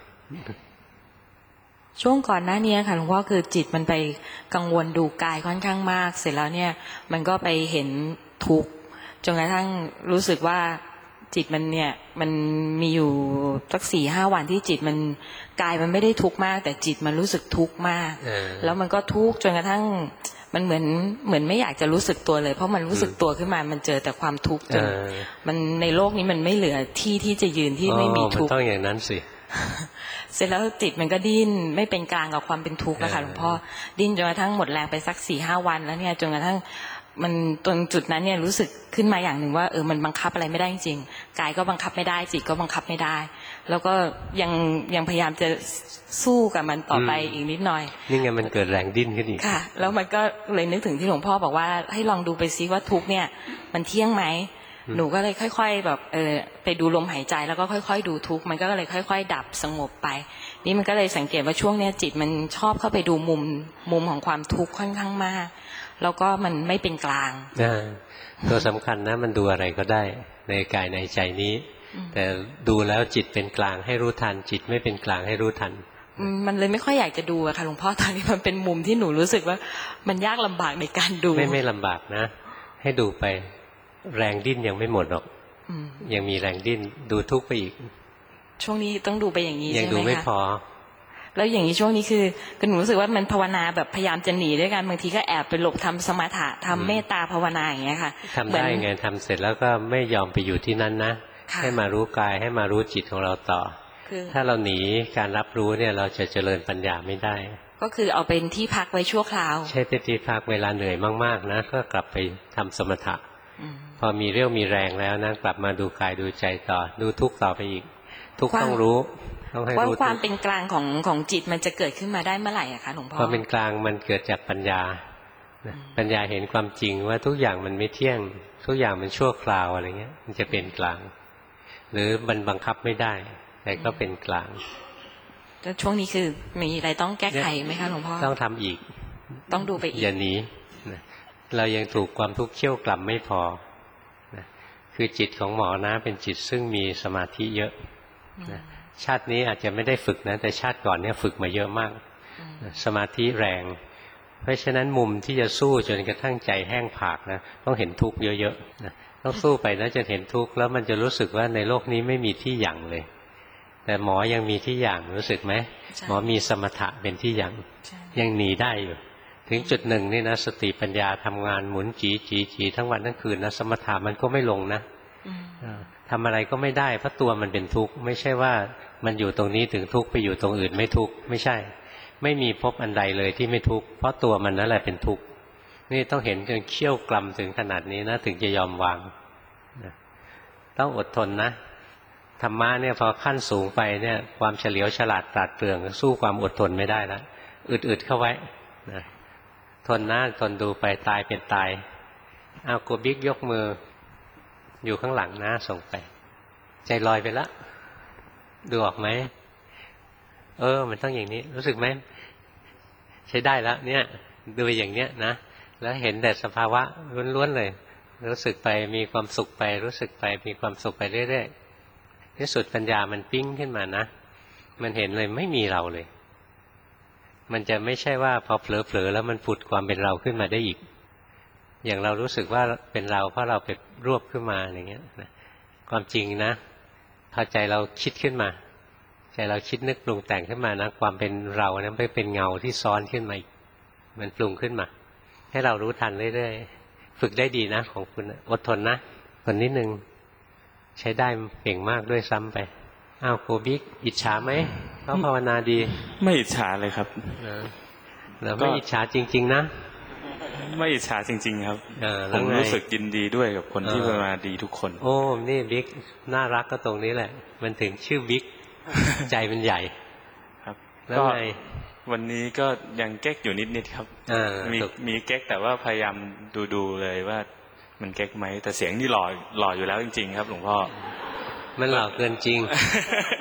[SPEAKER 7] ช่วงก่อนหน้านี้ค่ะหลวงพ่อคือจิตมันไปกังวลดูกายค่อนข้างมากเสร็จแล้วเนี่ยมันก็ไปเห็นทุกข์จนกระทั่งรู้สึกว่าจิตมันเนี่ยมันมีอยู่สักสี่ห้าวันที่จิตมันกายมันไม่ได้ทุกข์มากแต่จิตมันรู้สึกทุกข์มากแล้วมันก็ทุกข์จนกระทั่งมันเหมือนเหมือนไม่อยากจะรู้สึกตัวเลยเพราะมันรู้สึกตัวขึ้นมามันเจอแต่ความทุกข์จนมันในโลกนี้มันไม่เหลือที่ที่จะยืนที่ไม่มีทุกข์
[SPEAKER 2] ต้องอย่างนั้นสิ
[SPEAKER 7] เสร็จแล้วจิตมันก็ดิ้นไม่เป็นกลางกับความเป็นทุกข์นะคะหลวงพ่อดิ้นจนกระทั่งหมดแรงไปสักสี่ห้าวันแล้วเนี่ยจนกระทั่งมันตรงจุดนั้นเนี่ยรู้สึกขึ้นมาอย่างหนึ่งว่าเออมันบังคับอะไรไม่ได้จริงกายก็บังคับไม่ได้จิตก็บังคับไม่ได้แล้วก็ยังยังพยายามจะสู้กับมันต่อไปอีกนิดหน่อย
[SPEAKER 2] นี่ไงมันเกิดแรงดิ้นขึ้นอีก
[SPEAKER 7] ค่ะแล้วมันก็เลยนึกถึงที่หลวงพ่อบอกว่าให้ลองดูไปซิว่าทุกข์เนี่ยมันเที่ยงไหมหนูก็เลยค่อยๆแบบเออไปดูลมหายใจแล้วก็ค่อยๆดูทุกข์มันก็เลยค่อยๆดับสงบไปนี่มันก็เลยสังเกตว่าช่วงเนี้ยจิตมันชอบเข้าไปดูมุมมุมของความทุกข์ค่อนข้างมากแล้วก็มันไม่เป็นกลาง
[SPEAKER 2] ตัวสำคัญนะมันดูอะไรก็ได้ในกายในใจนี้แต่ดูแล้วจิตเป็นกลางให้รู้ทันจิตไม่เป็นกลางให้รู้ทัน
[SPEAKER 7] มันเลยไม่ค่อยอยากจะดูอะค่ะหลวงพ่อตอนนี้มันเป็นมุมที่หนูรู้สึกว่ามันยากลำบากในการดู
[SPEAKER 2] ไม่ไม่ลำบากนะให้ดูไปแรงดิ้นยังไม่หมดหรอกยังมีแรงดิ้นดูทุกข์ไปอีก
[SPEAKER 7] ช่วงนี้ต้องดูไปอย่างนี้ใช่ไหมคะ
[SPEAKER 2] ยังดูไม่พอ
[SPEAKER 7] แล้วอย่างนี้ช่วงนี้คือคือหนูรู้สึกว่ามันภาวนาแบบพยายามจะหนีด้วยกันบางทีก็แอบไปหลบทำสมถะทำเมตตาภาวนาอย่างเงี้ยค่ะ
[SPEAKER 2] ทำได้ไงทำเสร็จแล้วก็ไม่ยอมไปอยู่ที่นั่นนะให้มารู้กายให้มารู้จิตของเราต่อถ้าเราหนีการรับรู้เนี่ยเราจะเจริญปัญญาไม่ได้
[SPEAKER 7] ก็คือเอาเป็นที่พักไว้ชั่วคราว
[SPEAKER 2] ใช่เป็นที่พักเวลาเหนื่อยมากๆนะก็กลับไปทำสมถะพอมีเรี่ยวมีแรงแล้วนะกลับมาดูกายดูใจต่อดูทุกข์ต่อไปอีกทุกข์ต้องรู้ต้องให้รู้
[SPEAKER 7] ความเป็นกลางของของจิตมันจะเกิดขึ้นมาได้เมื่อไหร่อะคะหลวงพ่อ
[SPEAKER 2] ความเป็นกลางมันเกิดจากปัญญาปัญญาเห็นความจริงว่าทุกอย่างมันไม่เที่ยงทุกอย่างมันชั่วคราวอะไรเงี้ยมันจะเป็นกลางหรือมันบังคับไม่ได้แต่ก็เป็นกลาง
[SPEAKER 7] แล้วช่วงนี้คือมีอะไรต้องแก้ไขไหมคะหลวงพ่อ
[SPEAKER 2] ต้องทำอีก
[SPEAKER 7] ต้องดูไปอีก
[SPEAKER 2] อย่าหนีเรายังถูกความทุกข์เขี่ยวกล่ำไม่พอนะคือจิตของหมอนะเป็นจิตซึ่งมีสมาธิเยอะนะชาตินี้อาจจะไม่ได้ฝึกนะแต่ชาติก่อนเนี่ยฝึกมาเยอะมากนะสมาธิแรงเพราะฉะนั้นมุมที่จะสู้จนกระทั่งใจแห้งผากนะต้องเห็นทุกข์เยอะๆนะต้องสู้ไปนะจนเห็นทุกข์แล้วมันจะรู้สึกว่าในโลกนี้ไม่มีที่หยั่งเลยแต่หมอยังมีที่หยั่งรู้สึกไหมหมอมีสมถะเป็นที่หยั่งยังหนีได้อยู่ถึงจุดหนึ่งนี่นะสติปัญญาทำงานหมุนจีจีจีทั้งวันทั้งคืนนะสมถะมันก็ไม่ลงนะทำอะไรก็ไม่ได้เพราะตัวมันเป็นทุกข์ไม่ใช่ว่ามันอยู่ตรงนี้ถึงทุกข์ไปอยู่ตรงอื่นไม่ทุกข์ไม่ใช่ไม่มีพบอันใดเลยที่ไม่ทุกข์เพราะตัวมันนั่นแหละเป็นทุกข์นี่ต้องเห็นจนเขี้ยวกลำถึงขนาดนี้นะถึงจะยอมวางต้องอดทนนะธรรมะเนี่ยพอขั้นสูงไปเนี่ยความเฉลียวฉลาดปราดเปรื่องสู้ความอดทนไม่ได้แล้วอึดๆเข้าไว้นะทนนะทนดูไปตายเป็นตายเอาโกบิ๊กยกมืออยู่ข้างหลังนะส่งไปใจลอยไปแล้วดูออกไหมเออมันต้องอย่างนี้รู้สึกไหมใช้ได้แล้วเนี่ยดูอย่างเนี้ยนะแล้วเห็นแต่สภาวะล้วนๆเลยรู้สึกไปมีความสุขไปรู้สึกไปมีความสุขไปเรื่อยๆที่สุดปัญญามันปิ้งขึ้นมานะมันเห็นเลยไม่มีเราเลยมันจะไม่ใช่ว่าพอเผลอๆแล้วมันผุดความเป็นเราขึ้นมาได้อีกอย่างเรารู้สึกว่าเป็นเราเพราะเราไปรวบขึ้นมาอย่างเงี้ยนะความจริงนะพอใจเราคิดขึ้นมาใจเราคิดนึกปรุงแต่งขึ้นมานะความเป็นเรานั้นไปเป็นเงาที่ซ้อนขึ้นมาอีกมันปรุงขึ้นมาให้เรารู้ทันเรื่อยๆฝึกได้ดีนะของคุณอดทนนะคนนิดนึงใช้ได้เก่งมากด้วยซ้ำไปอ้าวโกบิ๊กอิจฉาไหมเขาภาวนาดี
[SPEAKER 3] ไม่อิจฉาเลยครับ
[SPEAKER 2] แล้วไม่อิจฉาจริงๆนะ
[SPEAKER 3] ไม่อิจฉาจริงๆครับผมรู้สึกยินดีด้วยกับคนที่ภาวนาดีทุกคน
[SPEAKER 2] โอ้นี่บิ๊กน่ารักก็ตรงนี้แหละมันถึงชื่อบิ๊กใจมันใหญ่
[SPEAKER 3] ครับ
[SPEAKER 2] แล้วไง
[SPEAKER 3] วันนี้ก็ยังเก๊กอยู่นิดๆครับมีมีเก๊กแต่ว่าพยายามดูๆเลยว่ามันเก๊กไหมแต่เสียงนี่หล่อหล่ออยู่แล้วจริงๆครับหลวงพ่อ
[SPEAKER 2] มันหล่อเกินจริง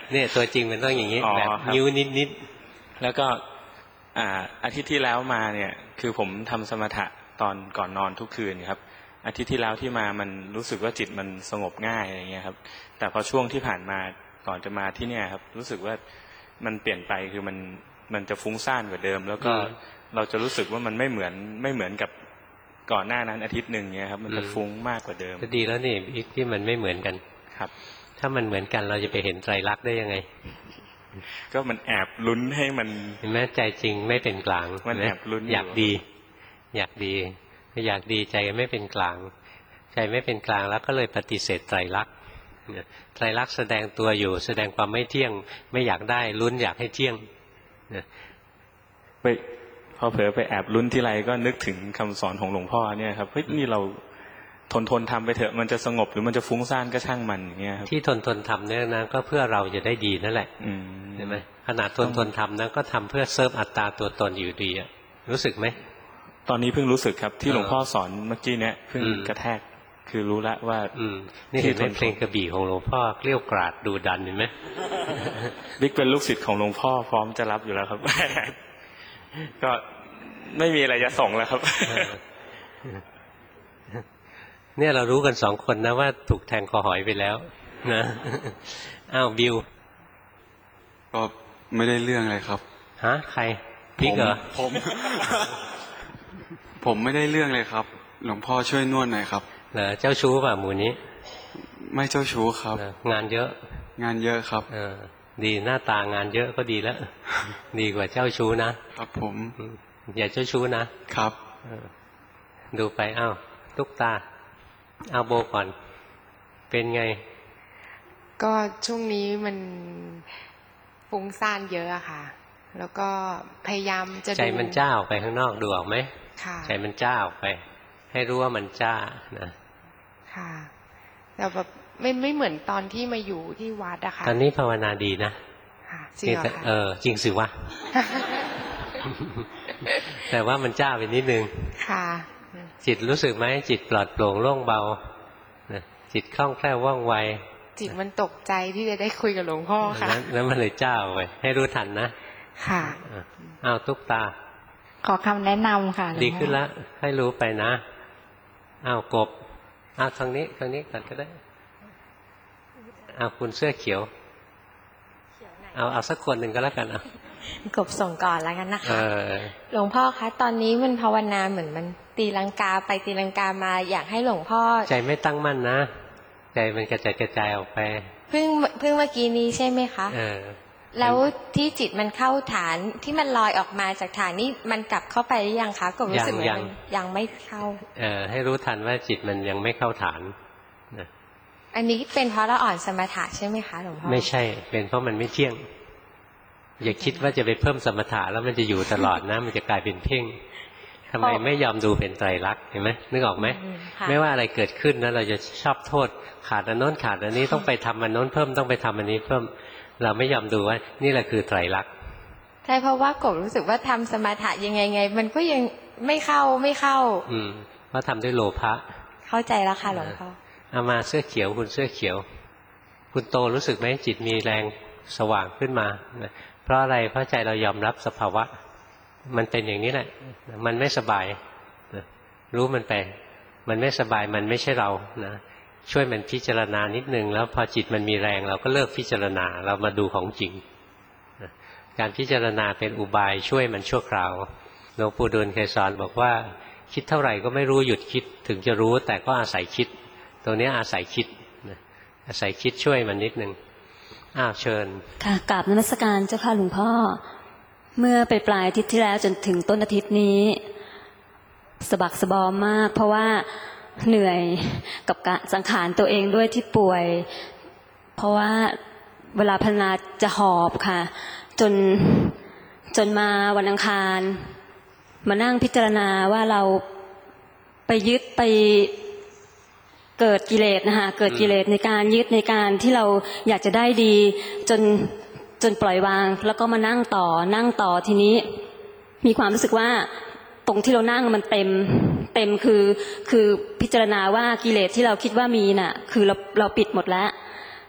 [SPEAKER 2] เนี่ยตัวจริงมันต้องอย่างนี้แบบนิ้วนิดๆ
[SPEAKER 3] แล้วก็อ่าอาทิตย์ที่แล้วมาเนี่ยคือผมทำสมถะตอนก่อนนอนทุกคืนครับอาทิตย์ที่แล้วที่มามันรู้สึกว่าจิตมันสงบง่ายอะไรเงี้ยครับแต่พอช่วงที่ผ่านมาก่อนจะมาที่เนี่ยครับรู้สึกว่ามันเปลี่ยนไปคือมันมันจะฟุ้งซ่านกว่าเดิมแล้วก็เราจะรู้สึกว่ามันไม่เหมือนไม่เหมือนกับก่อนหน้านั้นอาทิตย์หนึ่งเนี่ยครับมันจะฟุ้งมากกว่าเดิม
[SPEAKER 2] ก็ดีแล้วนี่อีกที่มันไม่เหมือนกัน
[SPEAKER 3] ครับ
[SPEAKER 2] ถ้ามันเหมือนกันเราจะไปเห็นไตรลักษณ์ได้ยังไง
[SPEAKER 3] ก็มันแอบลุ้นให้มัน
[SPEAKER 2] เห็นไหมใจจริงไม่เป็นกลาง
[SPEAKER 3] มันแอบลุ้น
[SPEAKER 2] อยากดีอยากดีอยากดีใจไม่เป็นกลางใจไม่เป็นกลางแล้วก็เลยปฏิเสธไตรลักษณ์ไตรลักษณ์แสดงตัวอยู่แสดงความไม่เที่ยงไม่อยากได้ลุ้นอยากให้เที่ยง
[SPEAKER 3] ไปพอเผลอไปแอบลุ้นที่ไรก็นึกถึงคำสอนของหลวงพ่อเนี่ยครับเฮ้ยนี่เราทนทนทำไปเถอะมันจะสงบหรือมันจะฟุ้งซ่านก็ช่างมันอย่างเงี้ยครับ
[SPEAKER 2] ที่ทนทนทำเนี่ยนะก็เพื่อเราจะได้ดีนั่นแหละใช่ไหมขนาดทนทนทำนะก็ทำเพื่อเซิร์ฟอัตตาตัวตนอยู่ดีอะรู้สึกไหม
[SPEAKER 3] ตอนนี้เพิ่งรู้สึกครับที่หลวงพ่อสอนเมื่อกี้เนี่ยเพิ่งกระแทกคือรู้แล้วว่า
[SPEAKER 2] นี่เห็นเพลงกระบี่ของหลวงพ่อเกลี้ยกล่อมดูดันเห็นไหม
[SPEAKER 3] บิ๊กเป็นลูกศิษย์ของหลวงพ่อพร้อมจะรับอยู่แล้วครับก็ไม่มีอะไรจะส่งแล้วครับ
[SPEAKER 2] เนี่ยเรารู้กันสองคนนะว่าถูกแทงคอหอยไปแล้วนะอ้าวบิว
[SPEAKER 8] ก็ไม่ได้เรื่องอะไรครับ
[SPEAKER 2] ฮะใครบิ๊กเหรอ
[SPEAKER 8] ผมผมไม่ได้เรื่องเลยครับหลวงพ่อช่วยนวดหน่อยครับ
[SPEAKER 2] เหรอเจ้าชู้ป่ะหมู่นี้
[SPEAKER 8] ไม่เจ้าชู้ครับ
[SPEAKER 2] งานเยอะ
[SPEAKER 8] งานเยอะครับ
[SPEAKER 2] เออดีหน้าตางานเยอะก็ดีแล้วดีกว่าเจ้าชู้นะครับ
[SPEAKER 8] ผม
[SPEAKER 2] อย่าเจ้าชู้นะครับดูไปอ้าวตุ๊กตาเอาโบก่อนเป็นไง
[SPEAKER 9] ก็ช่วงนี้มันฟุ้งซ่านเยอะอะค่ะแล้วก็พยายามจะ
[SPEAKER 2] ใจมันจ้าออกไปข้างนอกดูออกไหมใจมันจ้าออกไปให้รู้ว่ามันจ้านะ
[SPEAKER 9] ค่ะแต่แบบไม่ไม่เหมือนตอนที่มาอยู่ที่วัดอะค่ะ
[SPEAKER 2] ตอนนี้ภาวนาดีนะ
[SPEAKER 9] จริงเหรอคะ
[SPEAKER 2] เออจริงสิวะแต่ว่ามันจ้าไปนิดนึง
[SPEAKER 9] ค่ะ
[SPEAKER 2] จิตรู้สึกไหมจิตปลอดโปร่งโล่งเบาจิตคล่องแคล่วว่องไว
[SPEAKER 9] จิตมันตกใจที่จะได้คุยกับหลวงพ่อค่ะ
[SPEAKER 2] แล้วมันเลยจ้าไปให้รู้ทันนะ
[SPEAKER 9] ค่ะ
[SPEAKER 2] อ้าวตุ๊กตา
[SPEAKER 1] ขอคำแนะนำค่ะ
[SPEAKER 2] ดีขึ้นแล้วให้รู้ไปนะอ้าวกบอ้าวทางนี้ทางนี้กันก็ได้อ้าวคุณเสื้อเขียวเอาเอาสักคนหนึ่งก็แล้วกันอ่ะ
[SPEAKER 10] กบส่งก่อนแล้วกันนะคะหลวงพ่อคะตอนนี้มันภาวนาเหมือนมันตีลังกาไปตีลังกามาอยากให้หลวงพ่อ
[SPEAKER 2] ใจไม่ตั้งมั่นนะใจมันกระจายกระจายออกไป
[SPEAKER 10] เพิ่งเพิ่งเมื่อกี้นี้ใช่ไหมคะ
[SPEAKER 2] เออ
[SPEAKER 10] แล้วที่จิตมันเข้าฐานที่มันลอยออกมาจากฐานนี่มันกลับเข้าไปหรือยังคะก็รู้สึกเหมือนยังไม่เข้า
[SPEAKER 2] เออให้รู้ทันว่าจิตมันยังไม่เข้าฐานนะ
[SPEAKER 10] อันนี้เป็นเพราะเราอ่อนสมถะใช่ไหมคะหลวงพ่อ
[SPEAKER 2] ไม่ใช่เป็นเพราะมันไม่เที่ยงอย่าคิดว่าจะไปเพิ่มสมถะแล้วมันจะอยู่ตลอดนะมันจะกลายเป็นเพ่งทำไมไม่ยอมดูเป็นไตรลักษณ์เห็นไหมนึกออกไหมไม่ว่าอะไรเกิดขึ้นนะเราจะชอบโทษขาดอันโน้นขาดอันนี้ต้องไปทำอันโน้นเพิ่มต้องไปทำอันนี้เพิ่มเราไม่ยอมดูว่านี่แหละคือไตรลักษณ์
[SPEAKER 10] ใช่เพราะว่ากบรู้สึกว่าทำสมถะยังไงไงมันก็ยังไม่เข้าไม่เข้า
[SPEAKER 2] อืมเพราะทำด้วยโลภะ
[SPEAKER 10] เข้าใจแล้วค่ะหลวงพ่อ
[SPEAKER 2] เอามาเสื้อเขียวคุณเสื้อเขียวคุณโตรู้สึกไหมจิตมีแรงสว่างขึ้นมาเพราะอะไรเพราะใจเรายอมรับสภาวะมันเป็นอย่างนี้แหละมันไม่สบายรู้มันไปมันไม่สบายมันไม่ใช่เรานะช่วยมันพิจารณานิดนึงแล้วพอจิตมันมีแรงเราก็เลิกพิจารณาเรามาดูของจริงการพิจารณาเป็นอุบายช่วยมันชั่วคราวหลวงปู่ดูลย์เคยสอนบอกว่าคิดเท่าไหร่ก็ไม่รู้หยุดคิดถึงจะรู้แต่ก็อาศัยคิดตัวนี้อาศัยคิดอาศัยคิดช่วยมันนิดนึงอ้าวเชิญ
[SPEAKER 11] ค่ะกราบนมัสการเจ้าค่ะหลวงพ่อเมื่อไปปลายอาทิตย์ที่แล้วจนถึงต้นอาทิตย์นี้สะบักสะบอมมากเพราะว่าเหนื่อยกับการสังขารตัวเองด้วยที่ป่วยเพราะว่าเวลาภาวนาจะหอบค่ะจนจนมาวันอังคารมานั่งพิจารณาว่าเราไปยึดไปเกิดกิเลสนะคะเกิดกิเลสในการยึดในการที่เราอยากจะได้ดีจนจนปล่อยวางแล้วก็มานั่งต่อนั่งต่อทีนี้มีความรู้สึกว่าตรงที่เรานั่งมันเต็มเต็มคือคือพิจารณาว่ากิเลสที่เราคิดว่ามีน่ะคือเราเราปิดหมดแล้ว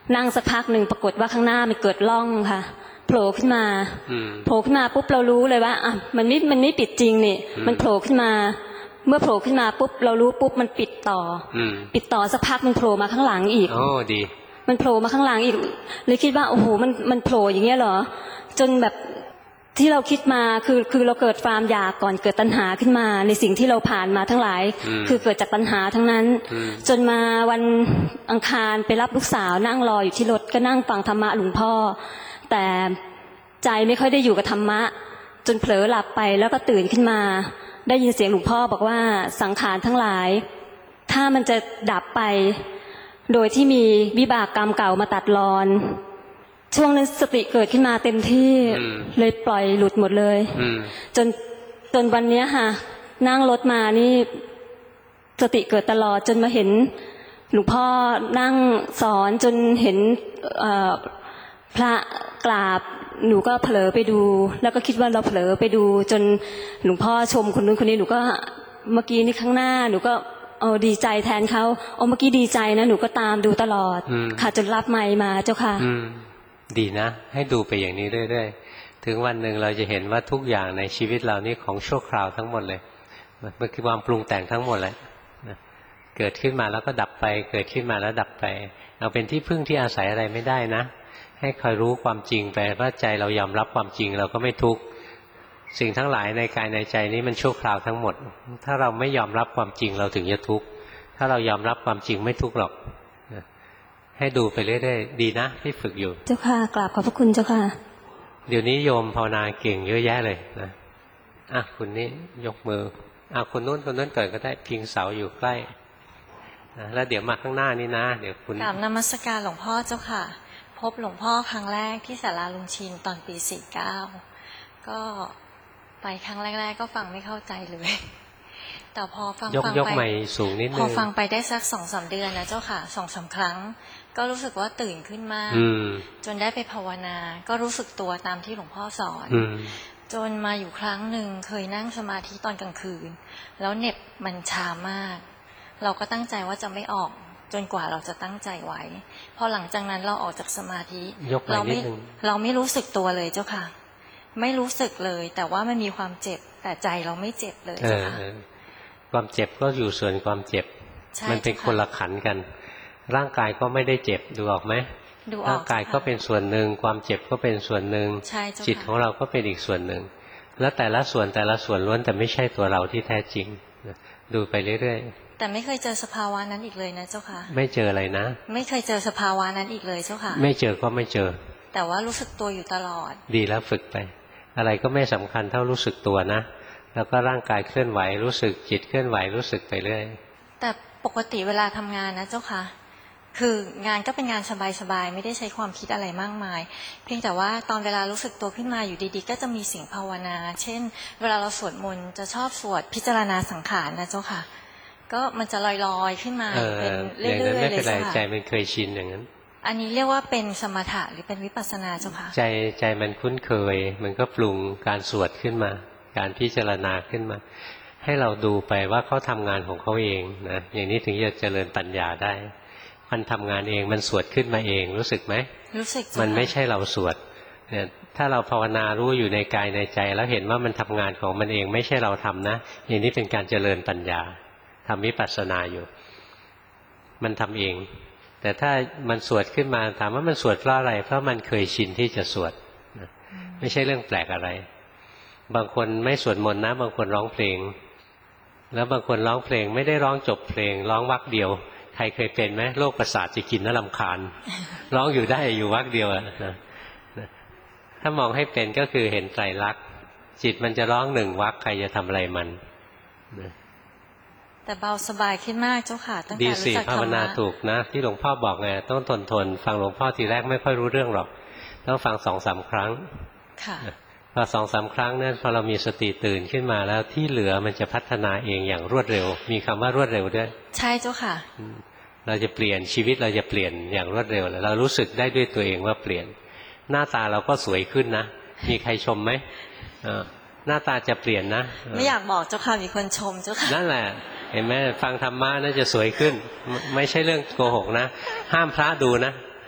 [SPEAKER 11] นั่งสักพักหนึ่งปรากฏว่าข้างหน้ามันเกิดร่องค่ะโผล่ขึ้นมาโผล่ขึ้นมาปุ๊บเรารู้เลยว่าอ่ะมันไม่มันไม่ปิดจริงนี่มันโผล่ขึ้นมาเมื่อโผล่ขึ้นมาปุ๊บเรารู้ปุ๊บมันปิดต่อปิดต่อสักพักมันโผล่มาข้างหลังอีก
[SPEAKER 2] โอ้ดี
[SPEAKER 11] มันโผล่มาข้างหลังอีกเลยคิดว่าโอ้โหมันมันโผล่อย่างเงี้ยเหรอจนแบบที่เราคิดมาคือคือเราเกิดความอยากก่อนเกิดตัณหาขึ้นมาในสิ่งที่เราผ่านมาทั้งหลายคือเกิดจากตัณหาทั้งนั้นจนมาวันอังคารไปรับลูกสาวนั่งรออยู่ที่รถก็นั่งฟังธรรมะหลวงพ่อแต่ใจไม่ค่อยได้อยู่กับธรรมะจนเผลอหลับไปแล้วก็ตื่นขึ้นมาได้ยินเสียงหลวงพ่อบอกว่าสังขารทั้งหลายถ้ามันจะดับไปโดยที่มีวิบากกรรมเก่ามาตัดรอนช่วงนั้นสติเกิดขึ้นมาเต็มที่เลยปล่อยหลุดหมดเลยจนจนวันนี้ค่ะนั่งรถมานี่สติเกิดตลอดจนมาเห็นหลวงพ่อนั่งสอนจนเห็นพระกราบหนูก็เผลอไปดูแล้วก็คิดว่าเราเผลอไปดูจนหลวงพ่อชมคนนู้นคนนี้หนูก็เมื่อกี้นี่ข้างหน้าหนูก็เออดีใจแทนเขาโอ้เมื่อกี้ดีใจนะหนูก็ตามดูตลอดค่ะจนรับไมค์มาเจ้าค่ะ
[SPEAKER 2] ดีนะให้ดูไปอย่างนี้เรื่อยๆถึงวันหนึ่งเราจะเห็นว่าทุกอย่างในชีวิตเรานี่ของชั่วคราวทั้งหมดเลยมันคือความปรุงแต่งทั้งหมดเลยเกิดขึ้นมาแล้วก็ดับไปเกิดขึ้นมาแล้วดับไปเราเป็นที่พึ่งที่อาศัยอะไรไม่ได้นะให้คอยรู้ความจริงไปว่าใจเรายอมรับความจริงเราก็ไม่ทุกข์สิ่งทั้งหลายในกายในใจนี้มันชั่วคราวทั้งหมดถ้าเราไม่ยอมรับความจริงเราถึงจะทุกข์ถ้าเรายอมรับความจริงไม่ทุกข์หรอกให้ดูไปเรื่อยๆดีนะที่ฝึกอยู่
[SPEAKER 11] เจ้าค่ะกราบขอบพระคุณเจ้าค่ะ
[SPEAKER 2] เดี๋ยวนี้โยมภาวนาเก่งเยอะแยะเลยนะอ่ะคุณนี้ยกมืออ่ะคนนู้นคนนู้นเกิดก็ได้พิงเสาอยู่ใกล้นะแล้วเดี๋ยวมาข้างหน้านี่นะเดี๋ยวคุณ
[SPEAKER 12] กราบนมัสการหลวงพ่อเจ้าค่ะพบหลวงพ่อครั้งแรกที่ศาลาลุงชินตอนปีสี่เก้าก็ไปครั้งแรกๆก็ฟังไม่เข้าใจเลยแต่พอฟังฟังไปพอฟังไปได้สักสองสามเดือนนะเจ้าค่ะสองสามครั้งก็รู้สึกว่าตื่นขึ้นมากจนได้ไปภาวนาก็รู้สึกตัวตามที่หลวงพ่อสอนจนมาอยู่ครั้งหนึ่งเคยนั่งสมาธิตอนกลางคืนแล้วเหน็บมันชามากเราก็ตั้งใจว่าจะไม่ออกจนกว่าเราจะตั้งใจไว้พอหลังจากนั้นเราออกจากสมาธิเราไม่เราไม่รู้สึกตัวเลยเจ้าค่ะไม่รู้สึกเลยแต่ว่ามันมีความเจ็บแต่ใจเราไม่เจ็บเลยเจ้าค่ะ
[SPEAKER 2] ความเจ็บก็อยู่ส่วนความเจ็บมันเป็นคนละขันกันร่างกายก็ไม่ได้เจ็บดูออกไหมร่างกายก็เป็นส่วนหนึ่งความเจ็บก็เป็นส่วนหนึ่งจิตของเราก็เป็นอีกส่วนหนึ่งแล้วแต่ละส่วนแต่ละส่วนล้วนแต่ไม่ใช่ตัวเราที่แท้จริงดูไปเรื่อยๆ
[SPEAKER 12] แต่ไม่เคยเจอสภาวะนั้นอีกเลยนะเจ้าค่ะ
[SPEAKER 2] ไม่เจออะไรนะ
[SPEAKER 12] ไม่เคยเจอสภาวะนั้นอีกเลยเจ้าค่ะ
[SPEAKER 2] ไม่เจอก็ไม่เจอ
[SPEAKER 12] แต่ว่ารู้สึกตัวอยู่ตลอด
[SPEAKER 2] ดีแล้วฝึกไปอะไรก็ไม่สำคัญเท่ารู้สึกตัวนะแล้วก็ร่างกายเคลื่อนไหวรู้สึกจิตเคลื่อนไหวรู้สึกไปเรื่อย
[SPEAKER 12] แต่ปกติเวลาทำงานนะเจ้าค่ะคืองานก็เป็นงานสบายๆไม่ได้ใช้ความคิดอะไรมากมายเพียงแต่ว่าตอนเวลารู้สึกตัวขึ้นมาอยู่ดีๆก็จะมีเสียงภาวนาเช่นเวลาเราสวดมนต์จะชอบสวดพิจารณาสังขารนะเจ้าค่ะก็มันจะลอยๆขึ้นมาเป็นเรื่อยๆเลย
[SPEAKER 2] เจ้าค่ะใจมันเคยชินอย่างนั้น
[SPEAKER 12] อันนี้เรียกว่าเป็นสมถะหรือเป็นวิปัสสนาเจ้าค่ะ
[SPEAKER 2] ใจใจมันคุ้นเคยมันก็ปรุงการสวดขึ้นมาการพิจารณาขึ้นมาให้เราดูไปว่าเขาทำงานของเขาเองนะอย่างนี้ถึงจะเจริญปัญญาได้มันทำงานเองมันสวดขึ้นมาเองรู้สึกไหม
[SPEAKER 12] รู้สึก
[SPEAKER 2] มันไม่ใช่เราสวดเนี่ยถ้าเราภาวนารู้อยู่ในกายในใจแล้วเห็นว่ามันทำงานของมันเองไม่ใช่เราทำนะอย่างนี้เป็นการเจริญปัญญาทำวิปัสสนาอยู่มันทำเองแต่ถ้ามันสวดขึ้นมาถามว่ามันสวดเพราะอะไรเพราะมันเคยชินที่จะสวดนะไม่ใช่เรื่องแปลกอะไรบางคนไม่สวดมนต์นะบางคนร้องเพลงแล้วบางคนร้องเพลงไม่ได้ร้องจบเพลงร้องวรรคเดียวใครเคยเป็นไหมโรคประสาทจะกินน่ารำคาญร้องอยู่ได้อยู่วรรคเดียวอะนะถ้ามองให้เป็นก็คือเห็นไตรลักษณ์จิตมันจะร้องหนึ่งวรรคใครจะทำอะไรมันนะ
[SPEAKER 12] แต่เบาสบายขึ้นมากเจ้าค่ะตั้งแต่รู้จักธรรมะดีสิ
[SPEAKER 2] ภาวนาถูกนะที่หลวงพ่อบอกไงต้องทนทนฟังหลวงพ่อทีแรกไม่ค่อยรู้เรื่องหรอกต้องฟังสองสามครั้ง
[SPEAKER 12] ค่ะ
[SPEAKER 2] พอสองสามครั้งนั้นพอเรามีสติตื่นขึ้นมาแล้วที่เหลือมันจะพัฒนาเองอย่างรวดเร็วมีคำว่ารวดเร็วด้วย
[SPEAKER 12] ใช่เจ้าค่ะ
[SPEAKER 2] เราจะเปลี่ยนชีวิตเราจะเปลี่ยนอย่างรวดเร็วเลยเรารู้สึกได้ด้วยตัวเองว่าเปลี่ยนหน้าตาเราก็สวยขึ้นนะมีใครชมไหมหน้าตาจะเปลี่ยนนะ
[SPEAKER 12] ไม่อยากบอกเจ้าค่ะมีคนชมเจ้าค่ะ
[SPEAKER 2] นั่นแหละเห็นไหมฟังธรรมะน่าจะสวยขึ้นไม่ใช่เรื่องโกหกนะห้ามพระดูนะ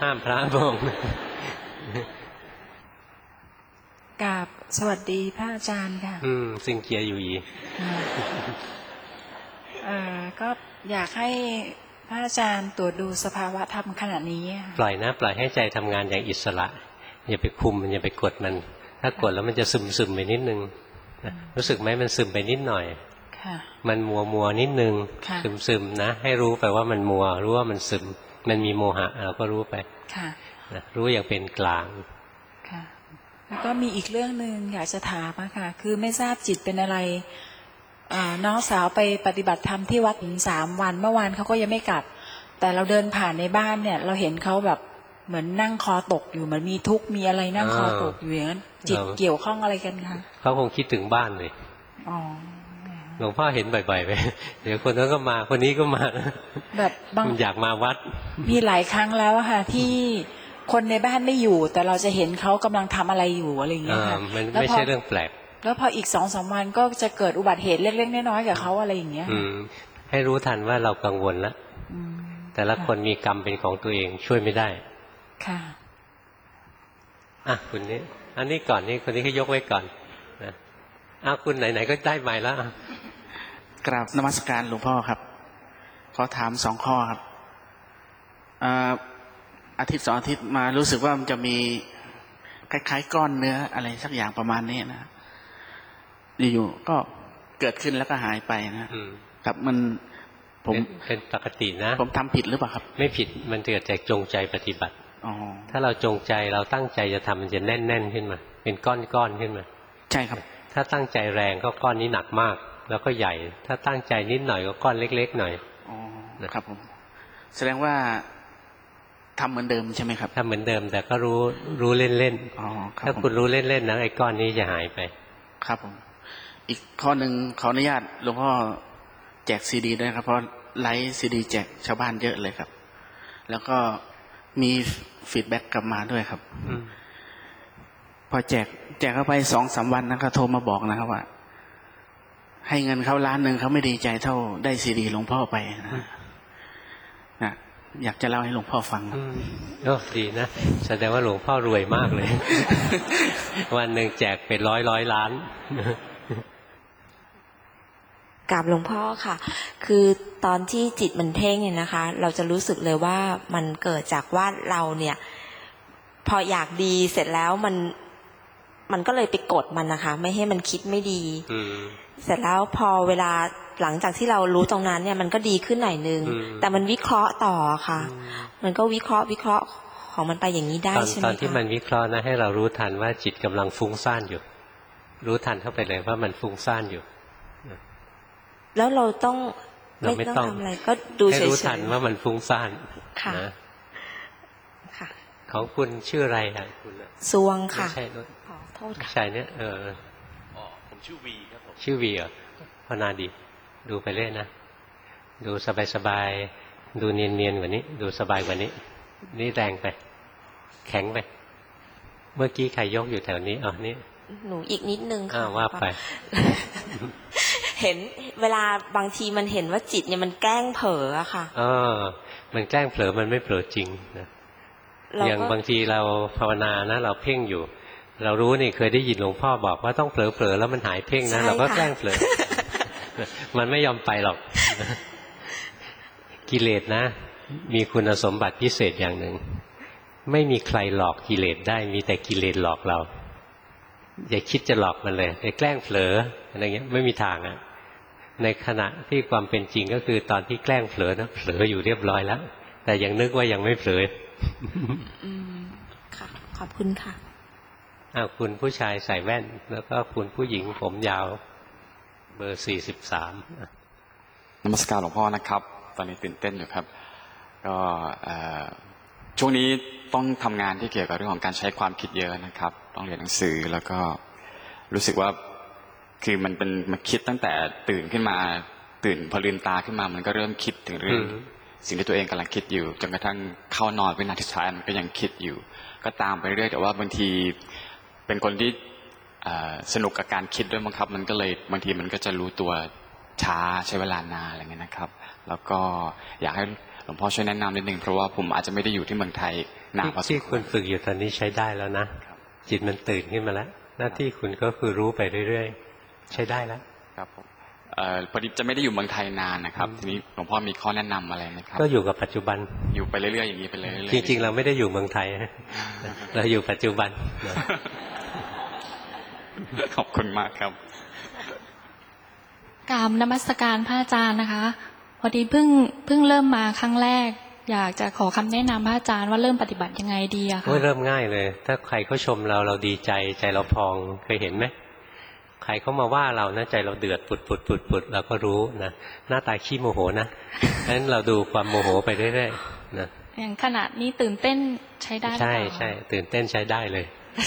[SPEAKER 2] ห้ามพระมอง
[SPEAKER 13] กราบสวัสดีพระอาจารย์ค่ะ
[SPEAKER 2] อืมซิงเกียอยู่อี
[SPEAKER 13] เอ่อก็อยากให้พระอาจารย์ตรวจดูสภาวะธรรมขณะนี้
[SPEAKER 2] ปล่อยนะปล่อยให้ใจทำงานอย่างอิสระอย่าไปคุมมันอย่าไปกดมันถ้ากดแล้วมันจะซึมซึมไปนิดนึงรู้สึกไหมมันซึมไปนิดหน่อยมันมัวมัวนิดนึงซึมซึมนะให้รู้ไปว่ามันมัวรู้ว่ามันซึมมันมีโมหะเราก็รู้ไปรู้อย่างเป็นกลาง
[SPEAKER 13] แล้วก็มีอีกเรื่องหนึ่งอยากจะถามค่ะคือไม่ทราบจิตเป็นอะไรน้องสาวไปปฏิบัติธรรมที่วัดถึงสามวันเมื่อวานเขาก็ยังไม่กลับแต่เราเดินผ่านในบ้านเนี่ยเราเห็นเขาแบบเหมือนนั่งคอตกอยู่เหมือนมีทุกข์มีอะไรนั่งคอตกอยู่อย่างนั้นจิตเกี่ยวข้องอะไรกันคะ
[SPEAKER 2] เขาคงคิดถึงบ้านเลยหลวงพ่อเห็นบ่อยๆไปเดี๋ยวคนนั้นก็มาคนนี้ก็มา
[SPEAKER 13] แบบบาง
[SPEAKER 2] อยากมาวัด
[SPEAKER 13] มีหลายครั้งแล้วค่ะที่คนในบ้านไม่อยู่แต่เราจะเห็นเขากำลังทำอะไรอยู่อะไรอย่างเงี้ยค่ะ
[SPEAKER 2] มันไม่ใช่เรื่องแปลก
[SPEAKER 13] แล้วพออีกสองสามวันก็จะเกิดอุบัติเหตุเล็กๆน้อยๆกับเขาอะไรอย่างเงี้ย
[SPEAKER 2] ให้รู้ทันว่าเรากังวลแล้วแต่ละคนมีกรรมเป็นของตัวเองช่วยไม่ได้
[SPEAKER 13] ค่ะ
[SPEAKER 2] อ่ะคุณนี้อันนี้ก่อนนี่คนนี้ก็ยกไว้ก่อนนะอ้าวคุณไหนๆก็ได้ใหม่แล้ว
[SPEAKER 14] กราบนมัสการหลวงพ่อครับขอถามสองข้อครับอาทิตย์สองอาทิตย์มารู้สึกว่ามันจะมีคล้ายๆก้อนเนื้ออะไรสักอย่างประมาณนี้นะอยู่ๆก็เกิดขึ้นแล้วก็หายไปนะครับมันผม
[SPEAKER 2] เป็นปกตินะ
[SPEAKER 14] ผมทำผิดหรือเปล่าครับ
[SPEAKER 2] ไม่ผิดมันเกิดจากจงใจปฏิบัติถ้าเราจงใจเราตั้งใจจะทำมันจะแน่นๆขึ้นมาเป็นก้อนๆขึ้นมา
[SPEAKER 14] ใช่ครับ
[SPEAKER 2] ถ้าตั้งใจแรงก็ก้อนนี้หนักมากแล้วก็ใหญ่ถ้าตั้งใจนิดหน่อยก็ก้อนเล็กๆหน่อย
[SPEAKER 14] อ๋อครับผมแสดงว่าทำเหมือนเดิมใช่ไหมครับ
[SPEAKER 2] ทำเหมือนเดิมแต่ก็รู้รู้เล่นๆถ้าคุณรู้เล่นๆนะไอ้ก้อนนี้จะหายไป
[SPEAKER 14] ครับผมอีกข้อหนึ่งขออนุญาตหลวงพ่อแจกซีดีด้วยครับเพราะไลฟ์ซีดีแจกชาวบ้านเยอะเลยครับแล้วก็มีฟีดแบ็กกลับมาด้วยครับพอแจกแจกเข้าไปสองสามวันนะครับโทรมาบอกนะครับว่าให้เงินเขาล้านหนึ่งเขาไม่ดีใจเท่าได้ซีดีหลวงพ่อไปนะนะอยากจะเล่าให้หลวงพ่อฟัง
[SPEAKER 2] โอ้ดีนะแสดงว่าหลวงพ่อรวยมากเลย วันหนึ่งแจกเป็นร้อยร้อยล้าน
[SPEAKER 7] กราบหลวงพ่อค่ะคือตอนที่จิตมันเพ่งเนี่ยนะคะเราจะรู้สึกเลยว่ามันเกิดจากว่าเราเนี่ยพออยากดีเสร็จแล้วมันมันก็เลยไปกดมันนะคะไม่ให้มันคิดไม่ดีเสร็จแล้วพอเวลาหลังจากที่เรารู้ตรงนั้นเนี่ยมันก็ดีขึ้นหน่อยนึงแต่มันวิเคราะห์ต่อค่ะมันก็วิเคราะห์วิเคราะห์ของมันไปอย่างนี้ได้ใช่ไหมคะ
[SPEAKER 2] ตอนที่มันวิเคราะห์นะให้เรารู้ทันว่าจิตกำลังฟุ้งซ่านอยู่รู้ทันเข้าไปเลยว่ามันฟุ้งซ่านอยู่
[SPEAKER 7] แล้วเราต้องไม่ต้องทำอะไรก็ดูเฉยๆให้
[SPEAKER 2] รู้ทันว่ามันฟุ้งซ่าน
[SPEAKER 7] นะค่ะ
[SPEAKER 2] ของคุณชื่ออะไรคะคุณ
[SPEAKER 7] ซวงค่ะ
[SPEAKER 2] ใช่รถ
[SPEAKER 7] ขอโทษค่ะ
[SPEAKER 2] ใช่เนี่ยเออ
[SPEAKER 5] อ๋อผมชื่อวีครับผม
[SPEAKER 2] ชื่อวีเหรอพนาดีดูไปเรื่อยนะดูสบายๆดูเนียนๆกว่านี้ดูสบายกว่านี้นี่แรงไปแข็งไปเมื่อกี้ใครยกอยู่แถวนี้อ๋อนี่
[SPEAKER 7] หนูอีกนิดนึง
[SPEAKER 2] ค่ะว่าไป
[SPEAKER 7] เห็นเวลาบางทีมันเห็นว่าจิตเนี่ยมันแกล้งเผลออะค่ะ
[SPEAKER 2] เออมันแกล้งเผลอมันไม่เผลอจริงนะอย่างบางทีเราภาวนานะเราเพ่งอยู่เรารู้นี่เคยได้ยินหลวงพ่อบอกว่าต้องเผลอเผลอแล้วมันหายเพ่งนะเราก็แกล้งเผลอมันไม่ยอมไปหรอกกิเลสนะมีคุณสมบัติพิเศษอย่างหนึ่งไม่มีใครหลอกกิเลสได้มีแต่กิเลสหลอกเราอย่าคิดจะหลอกมันเลยไปแกล้งเผลออะไรเงี้ยไม่มีทางอ่ะในขณะที่ความเป็นจริงก็คือตอนที่แกล้งเผลอนะเผลออยู่เรียบร้อยแล้วแต่ยังนึกว่ายังไม่เผลอ
[SPEAKER 7] อืมค่ะขอบคุณค่ะ
[SPEAKER 2] อ้าวคุณผู้ชายใส่แว่นแล้วก็คุณผู้หญิงผมยาวเบอร์สี่สิบสาม
[SPEAKER 15] นมัสการหลวงพ่อนะครับตอนนี้ตื่นเต้นอยู่ครับก็ช่วงนี้ต้องทำงานที่เกี่ยวกับเรื่องของการใช้ความคิดเยอะนะครับต้องเรียนหนังสือแล้วก็รู้สึกว่าคือมันเป็นมันคิดตั้งแต่ตื่นขึ้นมาตื่นพอลืมตาขึ้นมามันก็เริ่มคิดถึงเรื่องสิ่งที่ตัวเองกำลังคิดอยู่จนกระทั่งเข้านอนเป็นนาทีสุดท้ายมันก็ยังคิดอยู่ก็ตามไปเรื่อยแต่ว่าบางทีเป็นคนที่สนุกกับการคิดด้วยมั้งครับมันก็เลยบางทีมันก็จะรู้ตัวช้าใช้เวลานานอะไรเงี้ยนะครับแล้วก็อยากให้หลวงพ่อช่วยแนะนำนิดนึงเพราะว่าผมอาจจะไม่ได้อยู่ที่เมืองไทยนานพอสมควรที่
[SPEAKER 2] คุณฝึกอยู่ตอนนี้ใช้ได้แล้วนะจิตมันตื่นขึ้นมาแล้วหน้าที่คุณก็คือรู้ไปเรื่อยๆใช้ได้แล้ว
[SPEAKER 15] ครับผมเอ่อพอดีจะไม่ได้อยู่เมืองไทยนานนะครับทีนี้หลวงพ่อมีข้อแนะนำอะไรไหมครับ
[SPEAKER 2] ก็อยู่กับปัจจุบัน
[SPEAKER 15] อยู่ไปเรื่อยๆอย่างนี้ไปเรื่อยๆ
[SPEAKER 2] จริงๆเราไม่ได้อยู่เมืองไทยเราอยู่ปัจจุบัน
[SPEAKER 15] ขอบคุณมากครับ
[SPEAKER 16] กราบนมัสการพระอาจารย์นะคะพอดีเพิ่งเพิ่งเริ่มมาครั้งแรกอยากจะขอคำแนะนำพระอาจารย์ว่าเริ่มปฏิบัติยังไงดีอะคะ
[SPEAKER 2] เริ่มง่ายเลยถ้าใครเขาชมเราเราดีใจใจเราพองเคยเห็นไหมใครเขามาว่าเรานะใจเราเดือดปุดปุดปุดปุดเราก็รู้นะหน้าตาขี้โมโหนะงั้นเราดูความโมโหไปเรื่อยๆนะ
[SPEAKER 16] อย่างขนาดนี้ตื่นเต้นใช้ได้
[SPEAKER 2] ใช่ใช่ตื่นเต้นใช้ได้เลย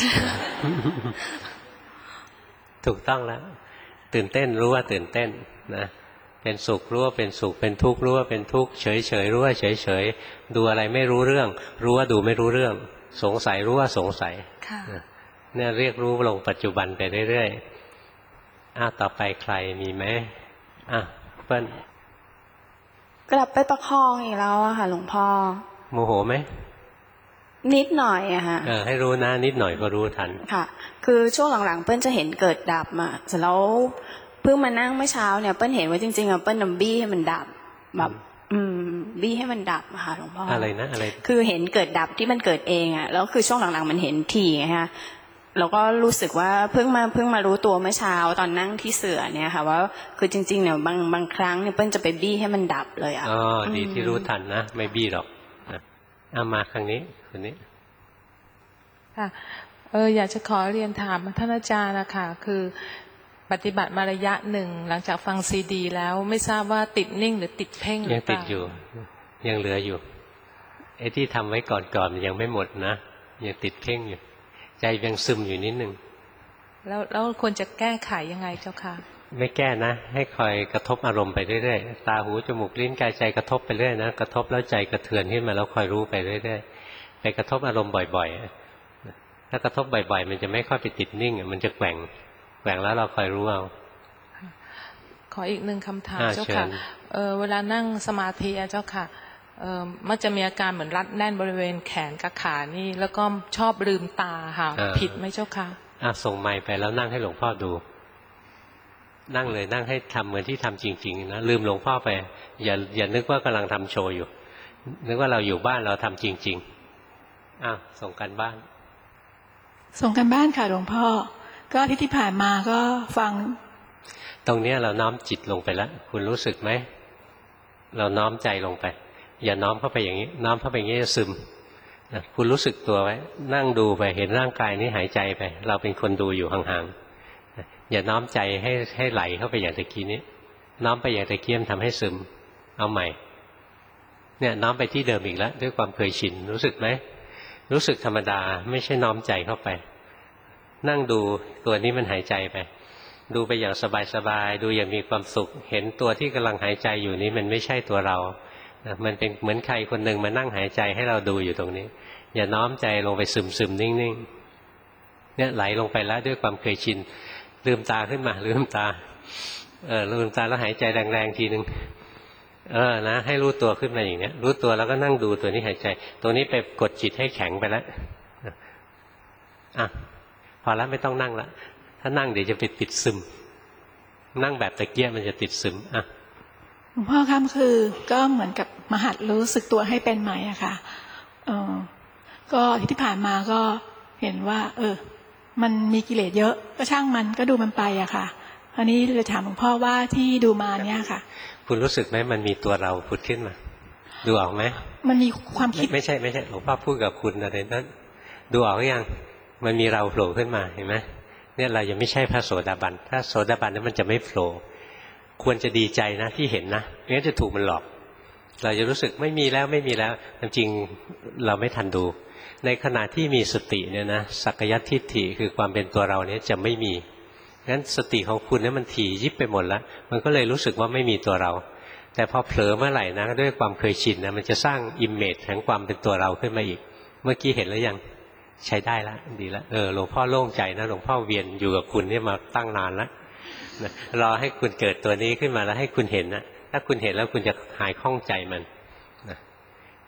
[SPEAKER 2] ถูกต้องแล้วตื่นเต้นรู้ว่าตื่นเต้นนะเป็นสุขรู้ว่าเป็นสุขเป็นทุกข์รู้ว่าเป็นทุกข์เฉยเฉยรู้ว่าเฉยเฉยดูอะไรไม่รู้เรื่องรู้ว่าดูไม่รู้เรื่องสงสัยรู้ว่าสงสัยเนี่ยเรียกรู้ลงปัจจุบันไปเรื่อยๆอ้าวต่อไปใครมีไหมอ่ะเปิ้ล
[SPEAKER 17] กลับไปประคองอีกแล้วอะค่ะหลวงพ่อ
[SPEAKER 2] โมโหไหม
[SPEAKER 17] นิดหน่อยอะค่ะ
[SPEAKER 2] เออให้รู้นะนิดหน่อยก็รู้ทัน
[SPEAKER 17] ค่ะคือช่วงหลังๆเปิ้ลจะเห็นเกิดดับมาเสร็จแล้วเพิ่งมานั่งเมื่อเช้าเนี่ยเปิ้ลเห็นว่าจริงๆอะเปิ้ลนำบี้ให้มันดับแบบอืมบี้ให้มันดับอะค่ะหลวงพ่อ
[SPEAKER 2] อะไรนะอะไร
[SPEAKER 17] คือเห็นเกิดดับที่มันเกิดเองอะแล้วคือช่วงหลังๆมันเห็นถี่ไงฮะแล้วก็รู้สึกว่าเพิ่งมาเพิ่งมารู้ตัวเมื่อเช้าตอนนั่งที่เสื่อเนี่ยค่ะว่าคือจริงๆเนี่ยบางบางครั้งเนี่ยเปิ้ลจะไปบี้ให้มันดับเลยอะ
[SPEAKER 2] อ๋อดีที่รู้ทันนะไม่บี้หรอกนะเอามาครั้งนี้คนนี้
[SPEAKER 6] ค่ะเอออยากจะขอเรียนถามท่านอาจารย์นะคะคือปฏิบัติมาระยะหนึ่งหลังจากฟังซีดีแล้วไม่ทราบว่าติดนิ่งหรือติดเพ่งหรือเปล่า
[SPEAKER 2] ยังติดอยู่ยังเหลืออยู่ไอ้ที่ทำไว้ก่อนๆมันยังไม่หมดนะยังติดเพ่งอยู่ใจยังซึมอยู่นิดนึง
[SPEAKER 6] แล้วแล้วควรจะแก้ไขยังไงเจ้าค่ะ
[SPEAKER 2] ไม่แก้นะให้คอยกระทบอารมณ์ไปเรื่อยๆตาหูจมูกลิ้นกายใจกระทบไปเรื่อยนะกระทบแล้วใจกระเทือนขึ้นมาแล้วคอยรู้ไปเรื่อยๆไปกระทบอารมณ์บ่อยๆถ้ากระทบบ่อยๆมันจะไม่ค่อยไปติดนิ่งมันจะแกว่งแกว่งแล้วเราคอยรู้เอา
[SPEAKER 6] ขออีกหนึ่งคำถามเจ้าค่ะเออเวลานั่งสมาธิเจ้าค่ะเออมันจะมีอาการเหมือนรัดแน่นบริเวณแขนกับขานี่แล้วก็ชอบลืมตาค่ะผิดไหมเจ้าค่ะ
[SPEAKER 2] อ่ะส่งไมค์ไปแล้วนั่งให้หลวงพ่อดูนั่งเลยนั่งให้ทำเหมือนที่ทำจริงๆนะลืมหลวงพ่อไปอย่าอย่านึกว่ากำลังทำโชว์อยู่นึกว่าเราอยู่บ้านเราทำจริงๆอ้าวส่งกันบ้าน
[SPEAKER 18] ส่งกันบ้านค่ะหลวงพ่อก็อาทิตย์ที่ผ่านมาก็ฟัง
[SPEAKER 2] ตรงนี้เราน้อมจิตลงไปแล้วคุณรู้สึกไหมเราน้อมใจลงไปอย่าน้อมเข้าไปอย่างนี้น้อมเข้าไปอย่างนี้จะซึมนะคุณรู้สึกตัวไว้นั่งดูไปเห็นร่างกายนี้หายใจไปเราเป็นคนดูอยู่ห่างๆอย่าน้อมใจให้ให้ไหลเข้าไปอย่างตะกี้นี้น้อมไปอย่างตะกี้มันทำให้ซึมเอาใหม่เนี่ยน้อมไปที่เดิมอีกแล้วด้วยความเคยชินรู้สึกไหมรู้สึกธรรมดาไม่ใช่น้อมใจเข้าไปนั่งดูตัวนี้มันหายใจไปดูไปอย่างสบายๆดูอย่างมีความสุขเห็นตัวที่กำลังหายใจอยู่นี้มันไม่ใช่ตัวเรามันเป็นเหมือนใครคนหนึ่งมานั่งหายใจให้เราดูอยู่ตรงนี้อย่าน้อมใจลงไปซึมๆนิ่งๆเนี่ยไหลลงไปแล้วด้วยความเคยชินลืมตาขึ้นมาลืมตาเออลืมตาแล้วหายใจแรงๆทีนึงเออนะให้รู้ตัวขึ้นมาอย่างเนี้ยรู้ตัวแล้วก็นั่งดูตัวนี้หายใจตัวนี้ไปกดจิตให้แข็งไปแล้วอ่ะพอแล้วไม่ต้องนั่งละถ้านั่งเดี๋ยวจะไปติดซึมนั่งแบบตะเกียบมันจะติดซึมอ่ะ
[SPEAKER 18] หลวงพ่อครับคือก็เหมือนกับมหัดรู้สึกตัวให้เป็นใหม่อะค่ะเออก็ที่ผ่านมาก็เห็นว่าเออมันมีกิเลสเยอะก็ช่างมันก็ดูมันไปอะค่ะอันนี้เลยถามหลวงพ่อว่าที่ดูมาเนี้ยค่ะ
[SPEAKER 2] คุณรู้สึกไหมมันมีตัวเราผุดขึ้นมาดูออกไหม
[SPEAKER 18] มันมีความคิด
[SPEAKER 2] ไม่ใช่ไม่ใช่หลวงพ่อพูดกับคุณอะไรนั้นดูออกหรือยังมันมีเราโผล่ขึ้นมาเห็นไหมเนี่ยเรายังไม่ใช่พระโสดาบันถ้าโสดาบันนั้นมันจะไม่โผล่ควรจะดีใจนะที่เห็นนะไม่งั้นจะถูกมันหลอกเราจะรู้สึกไม่มีแล้วไม่มีแล้วจริงเราไม่ทันดูในขณะที่มีสติเนี่ยนะสักกายทิฏฐิคือความเป็นตัวเราเนี่ยจะไม่มีงั้นสติของคุณเนี่ยมันถี่ยิบไปหมดแล้วมันก็เลยรู้สึกว่าไม่มีตัวเราแต่พอเผลอเมื่อไหร่นะด้วยความเคยชินนะมันจะสร้างอิมเมจแห่งความเป็นตัวเราขึ้นมาอีกเมื่อกี้เห็นแล้วยังใช้ได้แล้วดีแล้วเออหลวงพ่อโล่งใจนะหลวงพ่อเวียนอยู่กับคุณเนี่ยมาตั้งนานแล้วนะรอให้คุณเกิดตัวนี้ขึ้นมาแล้วให้คุณเห็นนะถ้าคุณเห็นแล้วคุณจะหายข้องใจมันนะ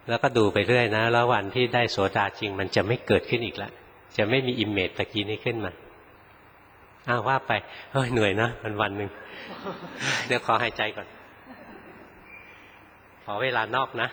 [SPEAKER 2] แล้วก็ดูไปเรื่อยนะแล้ววันที่ได้โสดาจริงมันจะไม่เกิดขึ้นอีกแล้วจะไม่มีอิมเมจตะกี้นี้ขึ้นมาอ้าวว่าไปเฮ้ยเหนื่อยนะวันวันหนึ่งเดี๋ยวขอหายใจก่อนขอเวลานอกนะ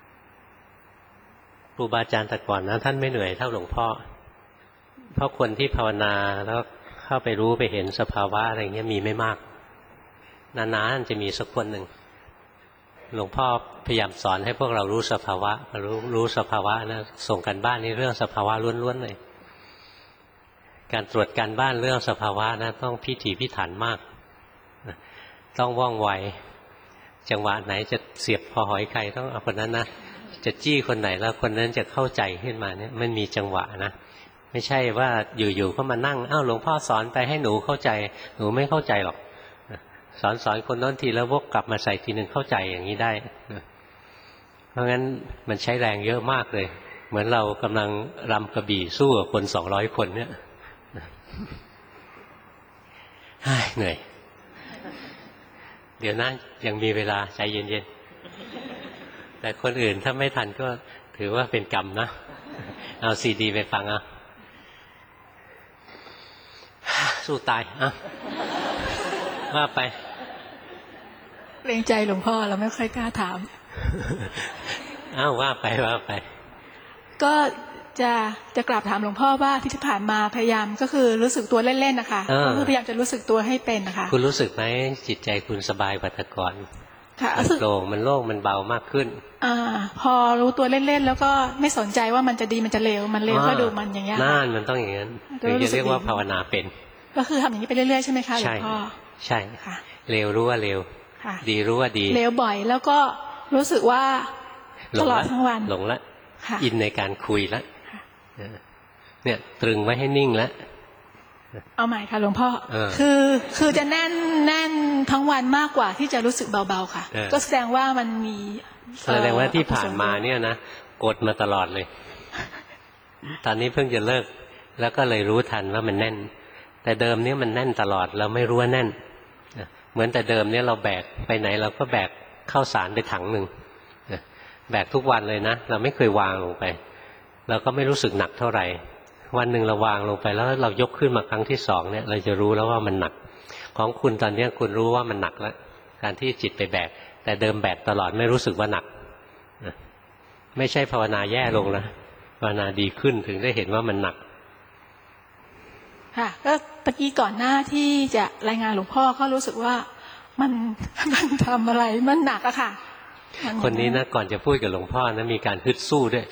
[SPEAKER 2] ครูบาอาจารย์แต่ก่อนนะท่านไม่เหนื่อยเท่าหลวงพ่อเพราะคนที่ภาวนาแล้วเข้าไปรู้ไปเห็นสภาวะอะไรเงี้ยมีไม่มากนานๆจะมีสักคนหนึ่งหลวงพ่อพยายามสอนให้พวกเรารู้สภาวะรู้รู้สภาวะนะส่งกันบ้านนี่เรื่องสภาวะล้วนๆเลยการตรวจการบ้านเรื่องสภาวะนะต้องพิถีพิถันมากต้องว่องไวจังหวะไหนจะเสียบพอหอยไข่ต้องเอาคนนั้นนะจะจี้คนไหนแล้วคนนั้นจะเข้าใจขึ้นมาเนี่ยมันมีจังหวะนะไม่ใช่ว่าอยู่ๆก็มานั่งอ้าวหลวงพ่อสอนไปให้หนูเข้าใจหนูไม่เข้าใจหรอกสอนสอนคนโน้นทีแล้ววกกลับมาใส่ทีหนึ่งเข้าใจอย่างนี้ได้เพราะงั้นมันใช้แรงเยอะมากเลยเหมือนเรากำลังรำกระบี่สู้กับคนสองร้อยคนเนี่ยเหนื่อยเดี๋ยวนะยังมีเวลาใจเย็นๆแต่คนอื่นถ้าไม่ทันก็ถือว่าเป็นกรรมนะเอาซีดีไปฟังอ่ะสู้ตายอ่ะว่าไป
[SPEAKER 18] เกรงใจหลวงพ่อเราไม่ค่อยกล้าถาม
[SPEAKER 2] อ้าวว่าไปว่าไป
[SPEAKER 18] ก็จะจะกราบถามหลวงพ่อว่าที่ผ่านมาพยายามก็คือรู้สึกตัวเล่นๆนะคะก็คือพยายามจะรู้สึกตัวให้เป็นนะคะ
[SPEAKER 2] คุณรู้สึกไหมจิตใจคุณสบายกว่าแต่ก่อนมันโปร่งมันโล่งมันเบามากขึ้น
[SPEAKER 18] อ่าพอรู้ตัวเล่นๆแล้วก็ไม่สนใจว่ามันจะดีมันจะเลวมันเลวก็ดูมันอย่างเงี้ย
[SPEAKER 2] นั่นมันต้องอย่างนั้นถึงจะเรียกว่าภาวนาเป็น
[SPEAKER 18] ก็คือทำอย่างนี้ไปเรื่อยๆใช่ไหมคะหลวงพ่อ
[SPEAKER 2] ใช่เลวรู้ว่าเลวดีรู้ว่าดี
[SPEAKER 18] เลวบ่อยแล้วก็รู้สึกว่าตลอดทั้งวัน
[SPEAKER 2] หลงละอินในการคุยละเนี่ยตรึงไว้ให้นิ่งแล้ว
[SPEAKER 18] เอาใหม่ค่ะหลวงพ่อคือคือจะแน่นแน่นทั้งวันมากกว่าที่จะรู้สึกเบาๆค่ะก็แสดงว่ามันมี
[SPEAKER 2] แสดงว่าที่ผ่านมาเนี่ยนะกดมาตลอดเลยตอนนี้เพิ่งจะเลิกแล้วก็เลยรู้ทันว่ามันแน่นแต่เดิมเนี่ยมันแน่นตลอดเราไม่รู้ว่าแน่นเหมือนแต่เดิมเนี่ยเราแบกไปไหนเราก็แบกข้าวสารไปถังหนึ่งแบกทุกวันเลยนะเราไม่เคยวางลงไปเราก็ไม่รู้สึกหนักเท่าไหร่วันหนึ่งเราวางลงไปแล้วเรายกขึ้นมาครั้งที่สองเนี่ยเราจะรู้แล้วว่ามันหนักของคุณตอนนี้คุณรู้ว่ามันหนักแล้วการที่จิตไปแบกแต่เดิมแบกตลอดไม่รู้สึกว่าหนักไม่ใช่ภาวนาแย่ลงนะภาวนาดีขึ้นถึงได้เห็นว่ามันหนัก
[SPEAKER 18] ค่ะก็ตะกี้ก่อนหน้าที่จะรายงานหลวงพ่อก็รู้สึกว่ามันมันทำอะไรมันหนักอะค่ะ
[SPEAKER 2] คนนี้นะก่อนจะพูดกับหลวงพ่อนะมีการฮึดสู้ด้วย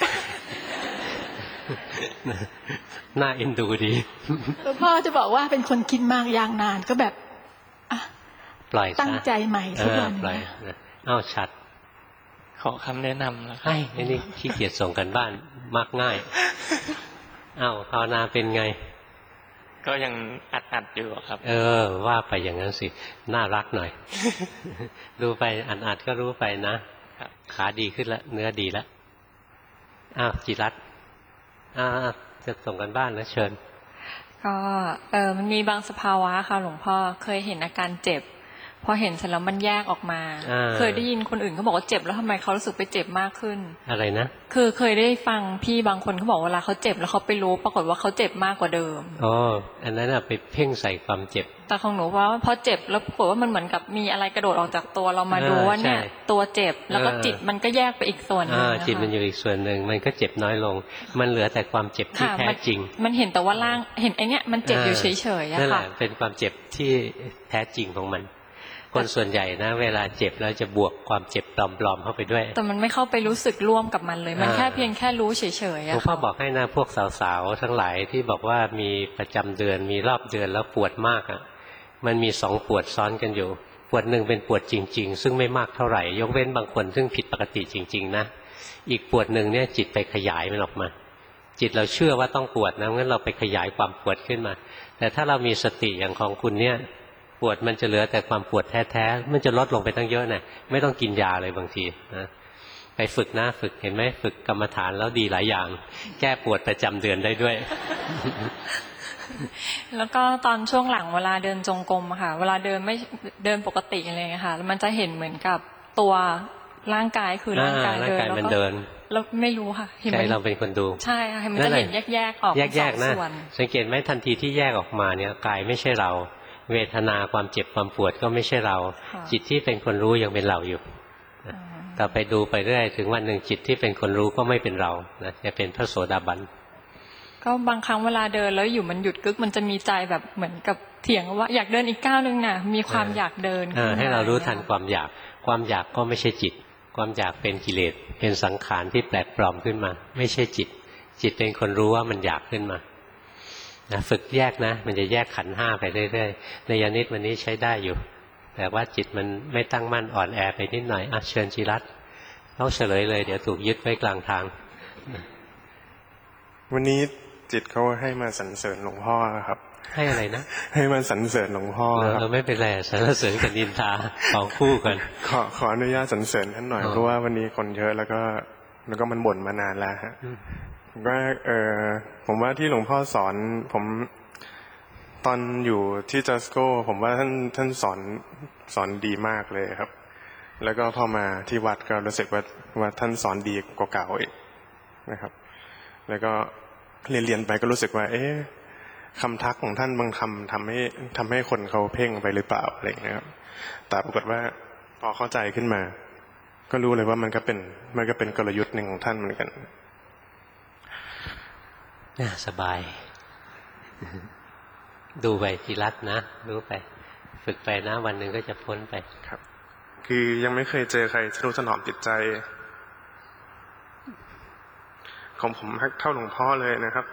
[SPEAKER 2] น่าเอ็นดูดี
[SPEAKER 18] หลวงพ่อจะบอกว่าเป็นคนคิดมากยางนานก็แบบ
[SPEAKER 2] ปล่อย
[SPEAKER 18] ตั้งใจใหม่ทุกวัน
[SPEAKER 2] ปล่อยเอ้าชัด
[SPEAKER 4] ขอคำแนะนำนะ
[SPEAKER 2] ไอ้นี่ขี้เกียจส่งกันบ้านมักง่ายเอ้าภาวนาเป็นไง
[SPEAKER 4] ก็ยังอัดอัดอยู่ครับ
[SPEAKER 2] เออว่าไปอย่างนั้นสิน่ารักหน่อยดูไปอัดอัดก็รู้ไปนะขาดีขึ้นแล้วเนื้อดีแล้วอ้าวจิรัตน์อ่าจะส่งกันบ้านแล้วเชิญ
[SPEAKER 7] ก็เออมันมีบางสภาวะค่ะหลวงพ่อเคยเห็นอาการเจ็บพอเห็นเสร็จแล้วมันแยกออกมาเคยได้ยินคนอื่นเขาบอกว่าเจ็บแล้วทำไมเขารู้สึกไปเจ็บมากขึ้น
[SPEAKER 2] อะไรนะ
[SPEAKER 7] คือเคยได้ฟังพี่บางคนเขาบอกเวลาเขาเจ็บแล้วเขาไปรู้ปรากฏว่าเขาเจ็บมากกว่าเดิม
[SPEAKER 2] อ๋ออันนั้นอะไปเพ่งใส่ความเจ็บ
[SPEAKER 7] แต่ของหนูว่าพอเจ็บแล้วปรากฏว่ามันเหมือนกับมีอะไรกระโดดออกจากตัวเรามาดูว่าเนี่ยตัวเจ็บแล้วก็จิตมันก็แยกไปอีกส่วนนึง
[SPEAKER 2] จิตมันอยู่อีกส่วนหนึ่งมันก็เจ็บน้อยลงมันเหลือแต่ความเจ็บที่แท้จริง
[SPEAKER 7] มันเห็นแต่ว่าล่างเห็นไอ้นี่มันเจ็บอยู่เฉยๆอะค่ะนั่นแหละ
[SPEAKER 2] เป็นความเจ็บที่แท้จริงของมันคนส่วนใหญ่นะเวลาเจ็บแล้วจะบวกความเจ็บปลอมๆเข้าไปด้วย
[SPEAKER 7] แต่มันไม่เข้าไปรู้สึกร่วมกับมันเลยมันแค่เพียงแค่รู้เฉยๆอะ
[SPEAKER 2] หลวงพ่อบอกให้นะพวกสาวๆทั้งหลายที่บอกว่ามีประจำเดือนมีรอบเดือนแล้วปวดมากอ่ะมันมีสองปวดซ้อนกันอยู่ปวดหนึ่งเป็นปวดจริงๆซึ่งไม่มากเท่าไหร่ยกเว้นบางคนซึ่งผิดปกติจริงๆนะอีกปวดหนึ่งเนี่ยจิตไปขยายมันออกมาจิตเราเชื่อว่าต้องปวดนะงั้นเราไปขยายความปวดขึ้นมาแต่ถ้าเรามีสติอย่างของคุณเนี่ยปวดมันจะเหลือแต่ความปวดแท้ๆมันจะลดลงไปตั้งเยอะนะไม่ต้องกินยาเลยบางทีนะไปฝึกนะฝึกเห็นไหมฝึกกรรมฐานแล้วดีหลายอย่างแก้ปวดประจำเดือนได้ด้วย
[SPEAKER 7] แล้วก็ตอนช่วงหลังเวลาเดินจงกรมค่ะเวลาเดินไม่เดินปกติอะไรเงี้ยค่ะมันจะเห็นเหมือนกับตัว
[SPEAKER 16] ร่างกายคือร่างกายเดินแล้วก็เราไม่รู้ค่ะ
[SPEAKER 2] ใจเราเป็นคนดู
[SPEAKER 16] ใช่ค่ะมันจะเห็นแยกๆออก
[SPEAKER 2] แยกๆนะสังเกตไหมทันทีที่แยกออกมาเนี่ยกายไม่ใช่เราเวทนาความเจ็บความปวดก็ไม่ใช่เราจิตที่เป็นคนรู้ยังเป็นเราอยู่ต่อไปดูไปเรื่อยถึงวันหนึ่งจิตที่เป็นคนรู้ก็ไม่เป็นเรานะจะเป็นพระโสดาบัน
[SPEAKER 16] ก็บางครั้งเวลาเดินแล้วอยู่มันหยุดกึกมันจะมีใจแบบเหมือนกับเถียงว่าอยากเดินอีกก้าวนึงน่ะมีความอยากเดิน
[SPEAKER 2] ให้เรารู้ทันความอยากความอยากก็ไม่ใช่จิตความอยากเป็นกิเลสเป็นสังขารที่แปลกปลอมขึ้นมาไม่ใช่จิตจิตเป็นคนรู้ว่ามันอยากขึ้นมานะฝึกแยกนะมันจะแยกขันธ์ห้าไปเรื่อยๆในยานิดวันนี้ใช้ได้อยู่แต่ว่าจิตมันไม่ตั้งมั่นอ่อนแอไปนิดหน่อยอ่ะเชิญจิรัตน์ต้องเฉลยเลยเดี๋ยวถูกยึดไว้กลางทาง
[SPEAKER 19] วันนี้จิตเขาให้มาสรรเสริญหลวงพ่อครับ
[SPEAKER 2] ให้อะไรนะ
[SPEAKER 19] ให้มาสรรเสริญหลวงพ่อ
[SPEAKER 2] เราไม่เป็นไรสรรเสริญกับนินทาของคู่กัน
[SPEAKER 19] ขอขออนุญาตสรรเสริญท่านหน่อยเพราะว่าวันนี้คนเยอะแล้วก็แล้วก็มันบ่นมานานแล้วฮะว่าเออผมว่าที่หลวงพ่อสอนผมตอนอยู่ที่จัสโก้ผมว่าท่านท่านสอนสอนดีมากเลยครับแล้วก็พอมาที่วัดก็รู้สึกว่าว่าท่านสอนดีกว่าเก่าอีกนะครับแล้วก็เรียนเรียนไปก็รู้สึกว่าเอ๊ะคำทักของท่านบางคำทำให้ทำให้คนเขาเพ่งไปหรือเปล่าอะไรอย่างเงี้ยครับแต่ปรากฏว่าพอเข้าใจขึ้นมาก็รู้เลยว่ามันก็เป็นมันก็เป็นกลยุทธ์หนึ่งของท่านเหมือนกัน
[SPEAKER 2] น่าสบายดูไปจิรัตน์นะรู้ไปฝึกไปนะวันหนึ่งก็จะพ้นไป
[SPEAKER 19] ครับคือยังไม่เคยเจอใครทะนุถนอมจิตใจของผมเท่าหลวงพ่อเลยนะครับ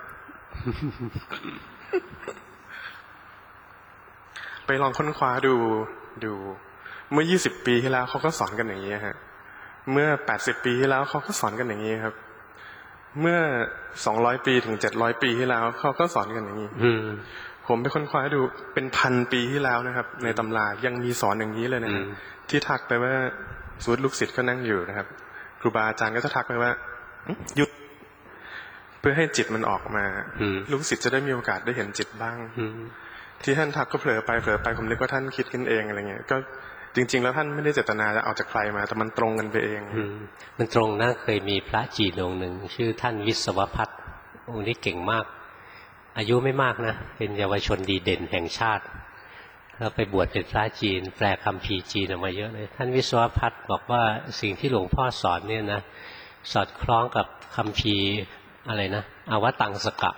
[SPEAKER 19] ไปลองค้นคว้าดูดูเมื่อยี่สิบปีที่แล้วเขาก็สอนกันอย่างนี้ฮะเมื่อแปดสิบปีที่แล้วเขาก็สอนกันอย่างนี้ครับเมื่อสองร้อยปีถึงเจ็ดร้อยปีที่แล้วเขาก็สอนกันอย่างนี้ผมไปค้นคว้าดูเป็นพันปีที่แล้วนะครับในตำรายังมีสอนอย่างนี้เลยนะครับที่ทักไปว่าสมมุติลูกศิษย์ก็นั่งอยู่นะครับครูบาอาจารย์ก็จะทักไปว่าหยุดเพื่อให้จิตมันออกมาลูกศิษย์จะได้มีโอกาสได้เห็นจิตบ้างที่ท่านทักก็เผลอไปเผลอไปผมนึกว่าท่านคิดกันเองอะไรเงี้ยก็จริงๆแล้วท่านไม่ได้เจตนาจะเอาจากใครมาแต่มันตรงกันไปเอง
[SPEAKER 2] มันตรงนะเคยมีพระจีนองค์หนึ่งชื่อท่านวิศวพัฒน์องค์นี้เก่งมากอายุไม่มากนะเป็นเยาวชนดีเด่นแห่งชาติแล้วไปบวชเป็นพระจีนแปลคัมภีร์จีนออกมาเยอะเลยท่านวิศวพัฒน์บอกว่าสิ่งที่หลวงพ่อสอนเนี่ยนะสอดคล้องกับคัมภีร์อะไรนะอวตังสกะ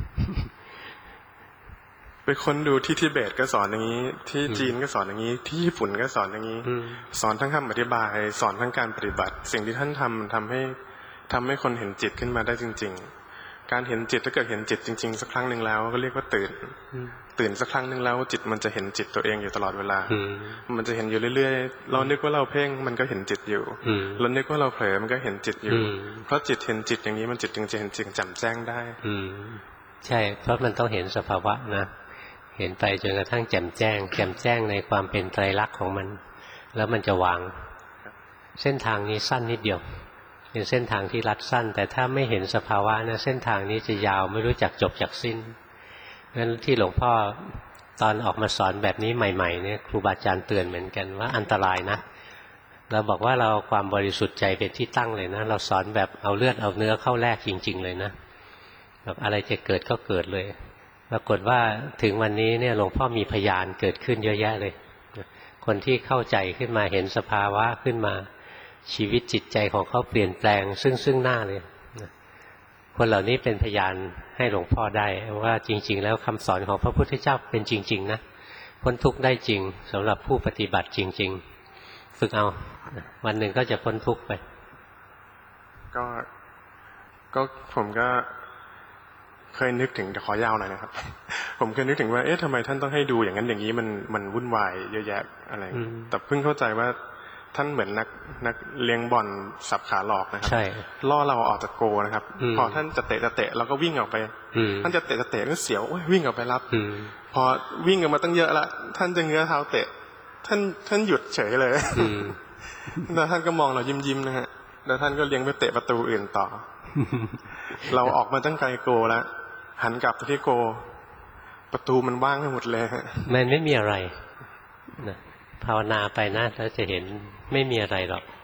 [SPEAKER 19] ไปค้นดูที่ทิเบตก็สอนอย่างนี้ที่จีนก็สอนอย่างนี้ที่ญี่ปุ่นก็สอนอย่างนี้สอนทั้งคำอธิบายสอนทั้งการปฏิบัติสิ่งที่ท่านทำทำให้ทำให้คนเห็นจิตขึ้นมาได้จริงๆการเห็นจิตถ้าเกิดเห็นจิตจริงๆสักครั้งหนึ่งแล้วก็เรียกว่าตื่นตื่นสักครั้งหนึ่งแล้วจิตมันจะเห็นจิตตัวเองอยู่ตลอดเวลามันจะเห็นอยู่เรื่อยๆเรานึกว่าเราเพ่งมันก็เห็นจิตอยู่เรานึกว่าเราเผลอมันก็เห็นจิตอยู่เพราะจิตเห็นจิตอย่างนี้มันจิตจึงจะเห็นจิตแจ่มแจ้งได้
[SPEAKER 2] ใช่เพราะมันต้องเห็นสภาวะนะเห็นไปจนกระทั่งแจ่มแจ้งแจ่มแจ้งในความเป็นไตรลักษณ์ของมันแล้วมันจะวางเส้นทางนี้สั้นนิดเดียวเป็นเส้นทางที่รัดสั้นแต่ถ้าไม่เห็นสภาวะนะเส้นทางนี้จะยาวไม่รู้จักจบจักสิ้นงั้นที่หลวงพ่อตอนออกมาสอนแบบนี้ใหม่ๆเนี่ยครูบาอาจารย์เตือนเหมือนกันว่าอันตรายนะเราบอกว่าเราความบริสุทธิ์ใจเป็นที่ตั้งเลยนะเราสอนแบบเอาเลือดเอาเนื้อเข้าแลกจริงๆเลยนะแบบอะไรจะเกิดก็เกิดเลยปรากฏว่าถึงวันนี้เนี่ยหลวงพ่อมีพยานเกิดขึ้นเยอะแยะเลยคนที่เข้าใจขึ้นมาเห็นสภาวะขึ้นมาชีวิตจิตใจของเขาเปลี่ยนแปลงซึ่งซึ่งหน้าเลยคนเหล่านี้เป็นพยานให้หลวงพ่อได้ว่าจริงๆแล้วคำสอนของพระพุทธเจ้าเป็นจริงๆนะพ้นทุกข์ได้จริงสำหรับผู้ปฏิบัติจริงๆฝึกเอาวันหนึ่งก็จะพ้นทุกข์ไป
[SPEAKER 19] ก็ก็ผมก็เคยนึกถึงแต่ขอยาวหน่อยนะครับผมเคยนึกถึงว่าเอ๊ะทำไมท่านต้องให้ดูอย่างนั้นอย่างนี้มันมันวุ่นวายเยอะแยะอะไรแต่เพิ่งเข้าใจว่าท่านเหมือนนักนักเลี้ยงบอลสับขาหลอกนะครับล่อเราออกจากโกนะครับพอท่านจะเตะจะเตะเราก็วิ่งออกไปท่านจะเตะจะเตะก็เสียววิ่งออกไปรับพอวิ่งออกมาตั้งเยอะละท่านจะเงื้อเท้าเตะท่านท่านหยุดเฉยเลยแล้วท่านก็มองเรายิ้มยิ้มนะฮะแล้วท่านก็เลี้ยงไปเตะประตูอื่นต่อเราออกมาตั้งไกลโกแล้วหันกลับไปที่โกประตูมันว่างไปหมดเลยฮะ
[SPEAKER 2] มันไม่มีอะไรนะภาวนาไปนะแล้วจะเห็นไม่มีอะไรหรอก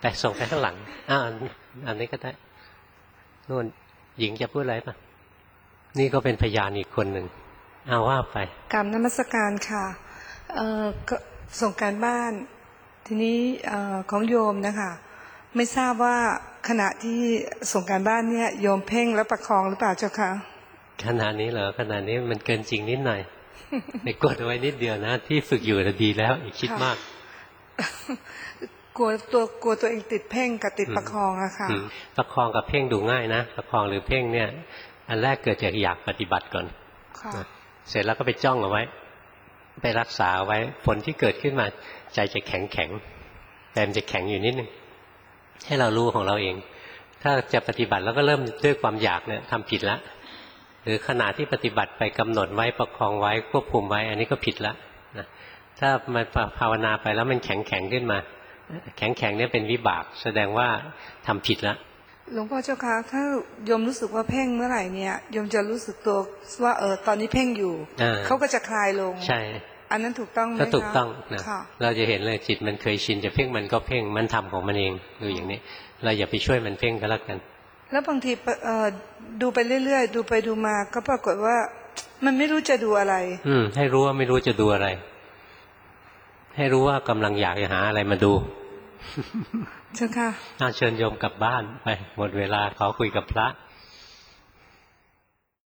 [SPEAKER 2] ไปส่งไปข้างหลังอ้าวอันนี้ก็ได้นู่นหญิงจะพูดอะไรป่ะนี่ก็เป็นพยานอีกคนหนึ่งเอาว่าไป
[SPEAKER 20] กรรมนมัสการค่ะเอ่อก็ส่งการบ้านทีนี้เอ่อของโยมนะคะไม่ทราบว่าขณะที่ส่งการบ้านเนี่ยโยมเพ่งแล้วประคองหรือเปล่าเจ้าคะ
[SPEAKER 2] ขณะนี้เหรอขณะนี้มันเกินจริงนิดหน่อยไปกดเอาไว้นิดเดียวนะที่ฝึกอยู่จะดีแล้วอีกคิดมาก
[SPEAKER 20] กลัวตัวกลัวตัวเองติดเพ่งกับติดประคองอะค่ะ
[SPEAKER 2] ประคองกับเพ่งดูง่ายนะประคองหรือเพ่งเนี่ยอันแรกเกิดจากอยากปฏิบัติก่อนเสร็จแล้วก็ไปจ้องเอาไว้ไปรักษาไว้ผลที่เกิดขึ้นมาใจจะแข็งแข็งแต่มันจะแข็งอยู่นิดนึงให้เรารู้ของเราเองถ้าจะปฏิบัติแล้วก็เริ่มด้วยความอยากเนี่ยทำผิดละหรือขณะที่ปฏิบัติไปกำหนดไว้ประคองไว้ควบคุมไว้อันนี้ก็ผิดละนะถ้ามันภาวนาไปแล้วมันแข็งแข็งขึ้นมาแข็งแข็งเนี่ยเป็นวิบากแสดงว่าทำผิดละ
[SPEAKER 20] หลวงพ่อเจ้าคะถ้าโยมรู้สึกว่าเพ่งเมื่อไหร่เนี่ยโยมจะรู้สึกตัวว่าเออตอนนี้เพ่งอยู่เขาก็จะคลายลง
[SPEAKER 2] ใช่
[SPEAKER 20] อันนั้นถูกต้องไหมคะ
[SPEAKER 2] ก็ถูกต้องนะเราจะเห็นเลยจิตมันเคยชินจะเพ่งมันก็เพ่งมันทำของมันเองดูอย่างนี้เราอย่าไปช่วยมันเพ่งก็แล้วกัน
[SPEAKER 20] แล้วบางทีดูไปเรื่อยๆดูไปดูมาก็ปรากฏว่ามันไม่รู้จะดูอะไร
[SPEAKER 2] อืมให้รู้ว่าไม่รู้จะดูอะไรให้รู้ว่ากำลังอยากจะหาอะไรมาดู
[SPEAKER 20] เชิญค่ะ
[SPEAKER 2] เชิญโยมกลับบ้านไปหมดเวลาขอคุยกับพระ